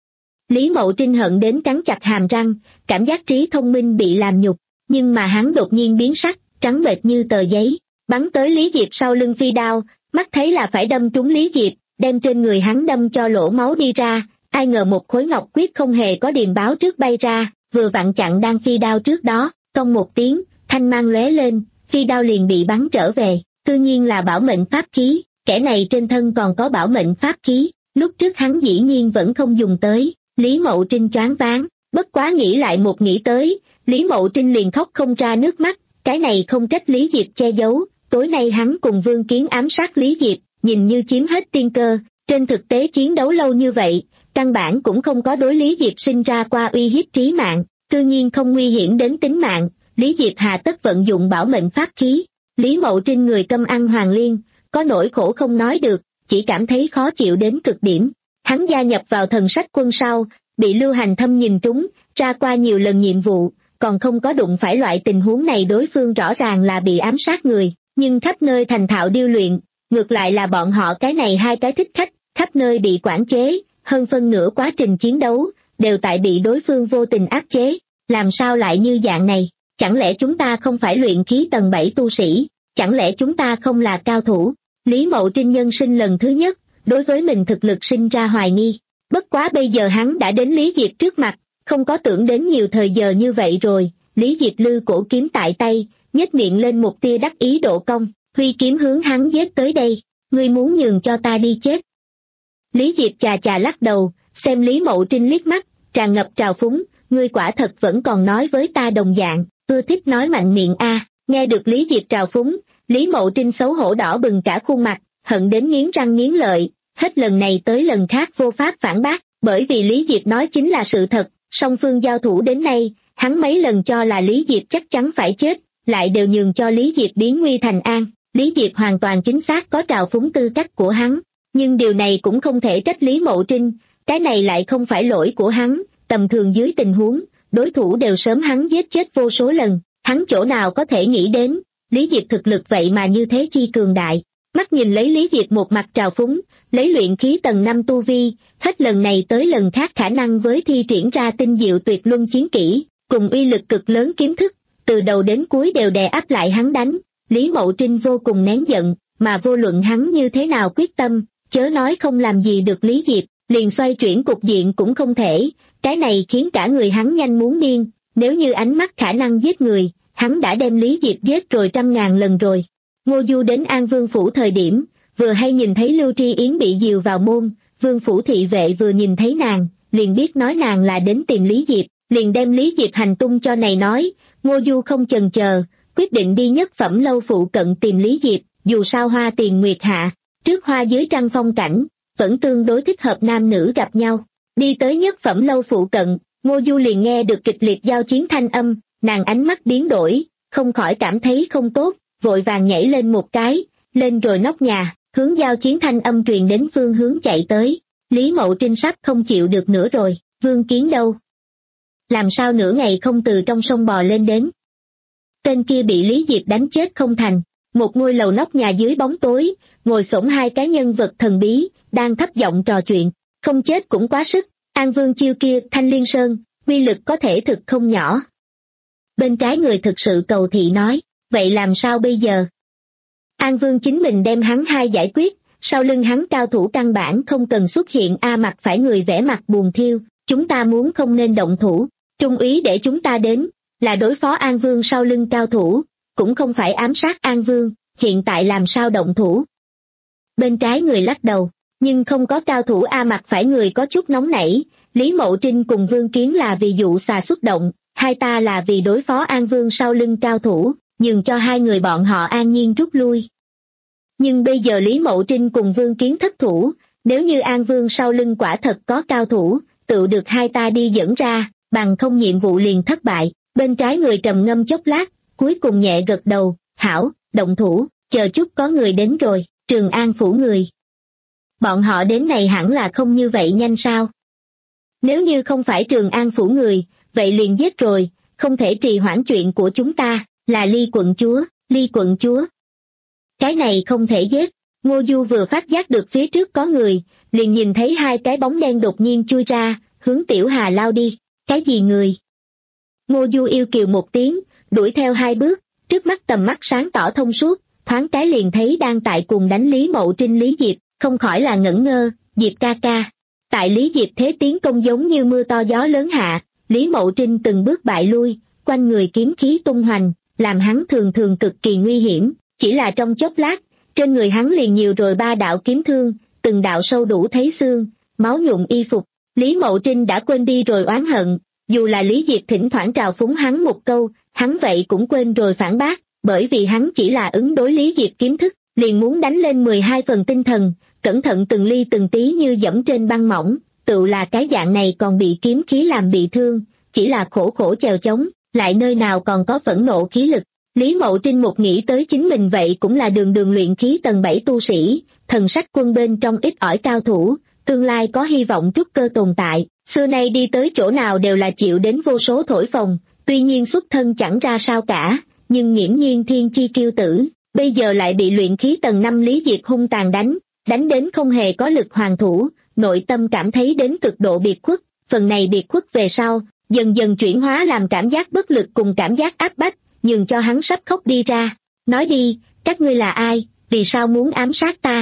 Lý Mậu Trinh hận đến cắn chặt hàm răng, cảm giác trí thông minh bị làm nhục, nhưng mà hắn đột nhiên biến sắc, trắng bệch như tờ giấy, bắn tới Lý Diệp sau lưng phi đao, mắt thấy là phải đâm trúng Lý Diệp, đem trên người hắn đâm cho lỗ máu đi ra, ai ngờ một khối ngọc quyết không hề có điềm báo trước bay ra, vừa vặn chặn đang phi đao trước đó, cong một tiếng, thanh mang lóe lên, phi đao liền bị bắn trở về, tự nhiên là bảo mệnh pháp khí, kẻ này trên thân còn có bảo mệnh pháp khí, lúc trước hắn dĩ nhiên vẫn không dùng tới. Lý Mậu Trinh choáng váng, bất quá nghĩ lại một nghĩ tới, Lý Mậu Trinh liền khóc không ra nước mắt, cái này không trách Lý Diệp che giấu, tối nay hắn cùng Vương Kiến ám sát Lý Diệp, nhìn như chiếm hết tiên cơ, trên thực tế chiến đấu lâu như vậy, căn bản cũng không có đối Lý Diệp sinh ra qua uy hiếp trí mạng, tự nhiên không nguy hiểm đến tính mạng, Lý Diệp hà tất vận dụng bảo mệnh pháp khí. Lý Mậu Trinh người câm ăn hoàng liên, có nỗi khổ không nói được, chỉ cảm thấy khó chịu đến cực điểm. Hắn gia nhập vào thần sách quân sau, bị Lưu Hành Thâm nhìn trúng, ra qua nhiều lần nhiệm vụ, còn không có đụng phải loại tình huống này. Đối phương rõ ràng là bị ám sát người, nhưng khắp nơi thành thạo điêu luyện, ngược lại là bọn họ cái này hai cái thích khách, khắp nơi bị quản chế, hơn phân nửa quá trình chiến đấu, đều tại bị đối phương vô tình áp chế. Làm sao lại như dạng này? Chẳng lẽ chúng ta không phải luyện khí tầng bảy tu sĩ? Chẳng lẽ chúng ta không là cao thủ? Lý Mậu Trinh nhân sinh lần thứ nhất, đối với mình thực lực sinh ra hoài nghi. Bất quá bây giờ hắn đã đến Lý Diệp trước mặt, không có tưởng đến nhiều thời giờ như vậy rồi. Lý Diệp lư cổ kiếm tại tay, nhếch miệng lên một tia đắc ý độ cong, huy kiếm hướng hắn giết tới đây. Ngươi muốn nhường cho ta đi chết? Lý Diệp chà chà lắc đầu, xem Lý Mậu Trinh liếc mắt, tràn ngập trào phúng, ngươi quả thật vẫn còn nói với ta đồng dạng, ưa thích nói mạnh miệng a. Nghe được Lý Diệp trào phúng, Lý Mậu Trinh xấu hổ đỏ bừng cả khuôn mặt, hận đến nghiến răng nghiến lợi, hết lần này tới lần khác vô pháp phản bác, bởi vì Lý Diệp nói chính là sự thật, song phương giao thủ đến nay, hắn mấy lần cho là Lý Diệp chắc chắn phải chết, lại đều nhường cho Lý Diệp biến nguy thành an. Lý Diệp hoàn toàn chính xác có trào phúng tư cách của hắn, nhưng điều này cũng không thể trách Lý Mậu Trinh, cái này lại không phải lỗi của hắn, tầm thường dưới tình huống, đối thủ đều sớm hắn giết chết vô số lần, hắn chỗ nào có thể nghĩ đến, Lý Diệp thực lực vậy mà như thế chi cường đại. Mắt nhìn lấy Lý Diệp một mặt trào phúng, lấy luyện khí tầng năm tu vi, hết lần này tới lần khác khả năng với thi triển ra tinh diệu tuyệt luân chiến kỹ, cùng uy lực cực lớn kiếm thức, từ đầu đến cuối đều đè áp lại hắn đánh. Lý Mậu Trinh vô cùng nén giận, mà vô luận hắn như thế nào quyết tâm, chớ nói không làm gì được Lý Diệp, liền xoay chuyển cục diện cũng không thể, cái này khiến cả người hắn nhanh muốn điên, nếu như ánh mắt khả năng giết người, hắn đã đem Lý Diệp giết rồi trăm ngàn lần rồi. Ngô Du đến An Vương Phủ thời điểm, vừa hay nhìn thấy Lưu Tri Yến bị dìu vào môn, Vương Phủ thị vệ vừa nhìn thấy nàng, liền biết nói nàng là đến tìm Lý Diệp, liền đem Lý Diệp hành tung cho này nói. Ngô Du không chần chờ, quyết định đi nhất phẩm lâu phụ cận tìm Lý Diệp, dù sao hoa tiền nguyệt hạ, trước hoa dưới trăng phong cảnh, vẫn tương đối thích hợp nam nữ gặp nhau. Đi tới nhất phẩm lâu phụ cận, Ngô Du liền nghe được kịch liệt giao chiến thanh âm, nàng ánh mắt biến đổi, không khỏi cảm thấy không tốt, vội vàng nhảy lên một cái, lên rồi nóc nhà, hướng giao chiến thanh âm truyền đến phương hướng chạy tới. Lý Mậu Trinh sắp không chịu được nữa rồi, Vương Kiến đâu? Làm sao nửa ngày không từ trong sông bò lên đến? Tên kia bị Lý Diệp đánh chết không thành. Một ngôi lầu nóc nhà dưới bóng tối, ngồi xổm hai cái nhân vật thần bí, đang thấp giọng trò chuyện, không chết cũng quá sức. An Vương chiêu kia, Thanh Liên Sơn, uy lực có thể thực không nhỏ. Bên trái người thực sự cầu thị nói, vậy làm sao bây giờ? An Vương chính mình đem hắn hai giải quyết, sau lưng hắn cao thủ căn bản không cần xuất hiện. A mặt phải người vẽ mặt buồn thiêu, chúng ta muốn không nên động thủ, trung úy để chúng ta đến, là đối phó An Vương sau lưng cao thủ, cũng không phải ám sát An Vương, hiện tại làm sao động thủ? Bên trái người lắc đầu, nhưng không có cao thủ. A mặt phải người có chút nóng nảy, Lý Mậu Trinh cùng Vương Kiến là vì dụ xà xuất động, hai ta là vì đối phó An Vương sau lưng cao thủ, nhường cho hai người bọn họ an nhiên rút lui. Nhưng bây giờ Lý Mậu Trinh cùng Vương Kiến thất thủ, nếu như An Vương sau lưng quả thật có cao thủ, tự được hai ta đi dẫn ra, bằng không nhiệm vụ liền thất bại. Bên trái người trầm ngâm chốc lát, cuối cùng nhẹ gật đầu, hảo, động thủ, chờ chút có người đến rồi, Trường An Phủ người. Bọn họ đến này hẳn là không như vậy nhanh sao? Nếu như không phải Trường An Phủ người, vậy liền giết rồi, không thể trì hoãn chuyện của chúng ta, là Ly quận chúa, Ly quận chúa. Cái này không thể giết. Ngô Du vừa phát giác được phía trước có người, liền nhìn thấy hai cái bóng đen đột nhiên chui ra, hướng Tiểu Hà lao đi. Cái gì người? Ngô Du yêu kiều một tiếng, đuổi theo hai bước, trước mắt tầm mắt sáng tỏ thông suốt, thoáng cái liền thấy đang tại cùng đánh Lý Mậu Trinh Lý Diệp, không khỏi là ngẩn ngơ, Diệp ca ca. Tại Lý Diệp thế tiến công giống như mưa to gió lớn hạ, Lý Mậu Trinh từng bước bại lui, quanh người kiếm khí tung hoành, làm hắn thường thường cực kỳ nguy hiểm, chỉ là trong chốc lát, trên người hắn liền nhiều rồi ba đạo kiếm thương, từng đạo sâu đủ thấy xương, máu nhuộm y phục. Lý Mậu Trinh đã quên đi rồi oán hận, dù là Lý Diệp thỉnh thoảng trào phúng hắn một câu, hắn vậy cũng quên rồi phản bác, bởi vì hắn chỉ là ứng đối Lý Diệp kiếm thức, liền muốn đánh lên mười hai phần tinh thần, cẩn thận từng ly từng tí như dẫm trên băng mỏng, tự là cái dạng này còn bị kiếm khí làm bị thương, chỉ là khổ khổ chèo chống, lại nơi nào còn có phẫn nộ khí lực. Lý Mậu Trinh một nghĩ tới chính mình vậy cũng là đường đường luyện khí tầng bảy tu sĩ, thần sách quân bên trong ít ỏi cao thủ, tương lai có hy vọng trúc cơ tồn tại, xưa nay đi tới chỗ nào đều là chịu đến vô số thổi phồng, tuy nhiên xuất thân chẳng ra sao cả, nhưng nghiễm nhiên thiên chi kiêu tử, bây giờ lại bị luyện khí tầng năm Lý Diệp hung tàn đánh, đánh đến không hề có lực hoàn thủ, nội tâm cảm thấy đến cực độ biệt khuất, phần này biệt khuất về sau, dần dần chuyển hóa làm cảm giác bất lực cùng cảm giác áp bách, nhường cho hắn sắp khóc đi ra. Nói đi, các ngươi là ai, vì sao muốn ám sát ta?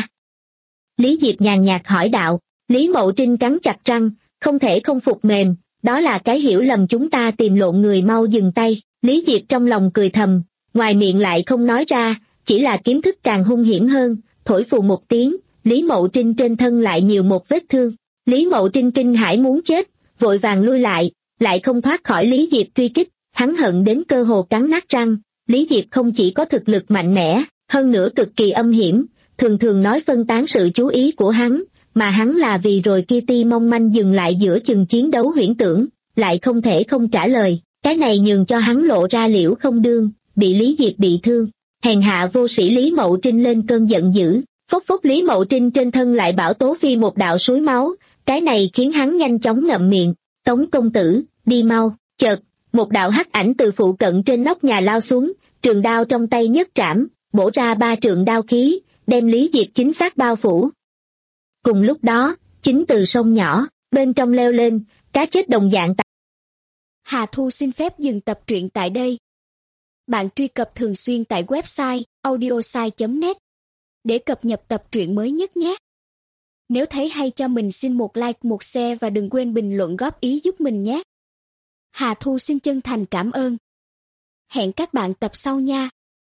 Lý Diệp nhàn nhạt hỏi đạo. Lý Mậu Trinh cắn chặt răng, không thể không phục mềm, đó là cái hiểu lầm, chúng ta tìm lộn người, mau dừng tay. Lý Diệp trong lòng cười thầm, ngoài miệng lại không nói ra, chỉ là kiếm thức càng hung hiểm hơn, thổi phù một tiếng, Lý Mậu Trinh trên thân lại nhiều một vết thương. Lý Mậu Trinh kinh hãi muốn chết, vội vàng lui lại, lại không thoát khỏi Lý Diệp truy kích, hắn hận đến cơ hồ cắn nát răng. Lý Diệp không chỉ có thực lực mạnh mẽ, hơn nữa cực kỳ âm hiểm, thường thường nói phân tán sự chú ý của hắn, mà hắn là vì rồi kia ti mong manh dừng lại giữa chừng chiến đấu huyễn tưởng, lại không thể không trả lời, cái này nhường cho hắn lộ ra liễu không đương, bị Lý Diệp bị thương. Hèn hạ vô sĩ Lý Mậu Trinh lên cơn giận dữ, phốc phốc Lý Mậu Trinh trên thân lại bảo tố phi một đạo suối máu, cái này khiến hắn nhanh chóng ngậm miệng. Tống công tử, đi mau. Chợt, một đạo hắc ảnh từ phụ cận trên nóc nhà lao xuống, trường đao trong tay nhất trảm, bổ ra ba trượng đao khí, đem Lý Diệp chính xác bao phủ. Cùng lúc đó, chính từ sông nhỏ, bên trong leo lên, cá chết đồng dạng. Hà Thu xin phép dừng tập truyện tại đây. Bạn truy cập thường xuyên tại website audiosai chấm net để cập nhật tập truyện mới nhất nhé. Nếu thấy hay cho mình xin một like, một share và đừng quên bình luận góp ý giúp mình nhé. Hà Thu xin chân thành cảm ơn. Hẹn các bạn tập sau nha.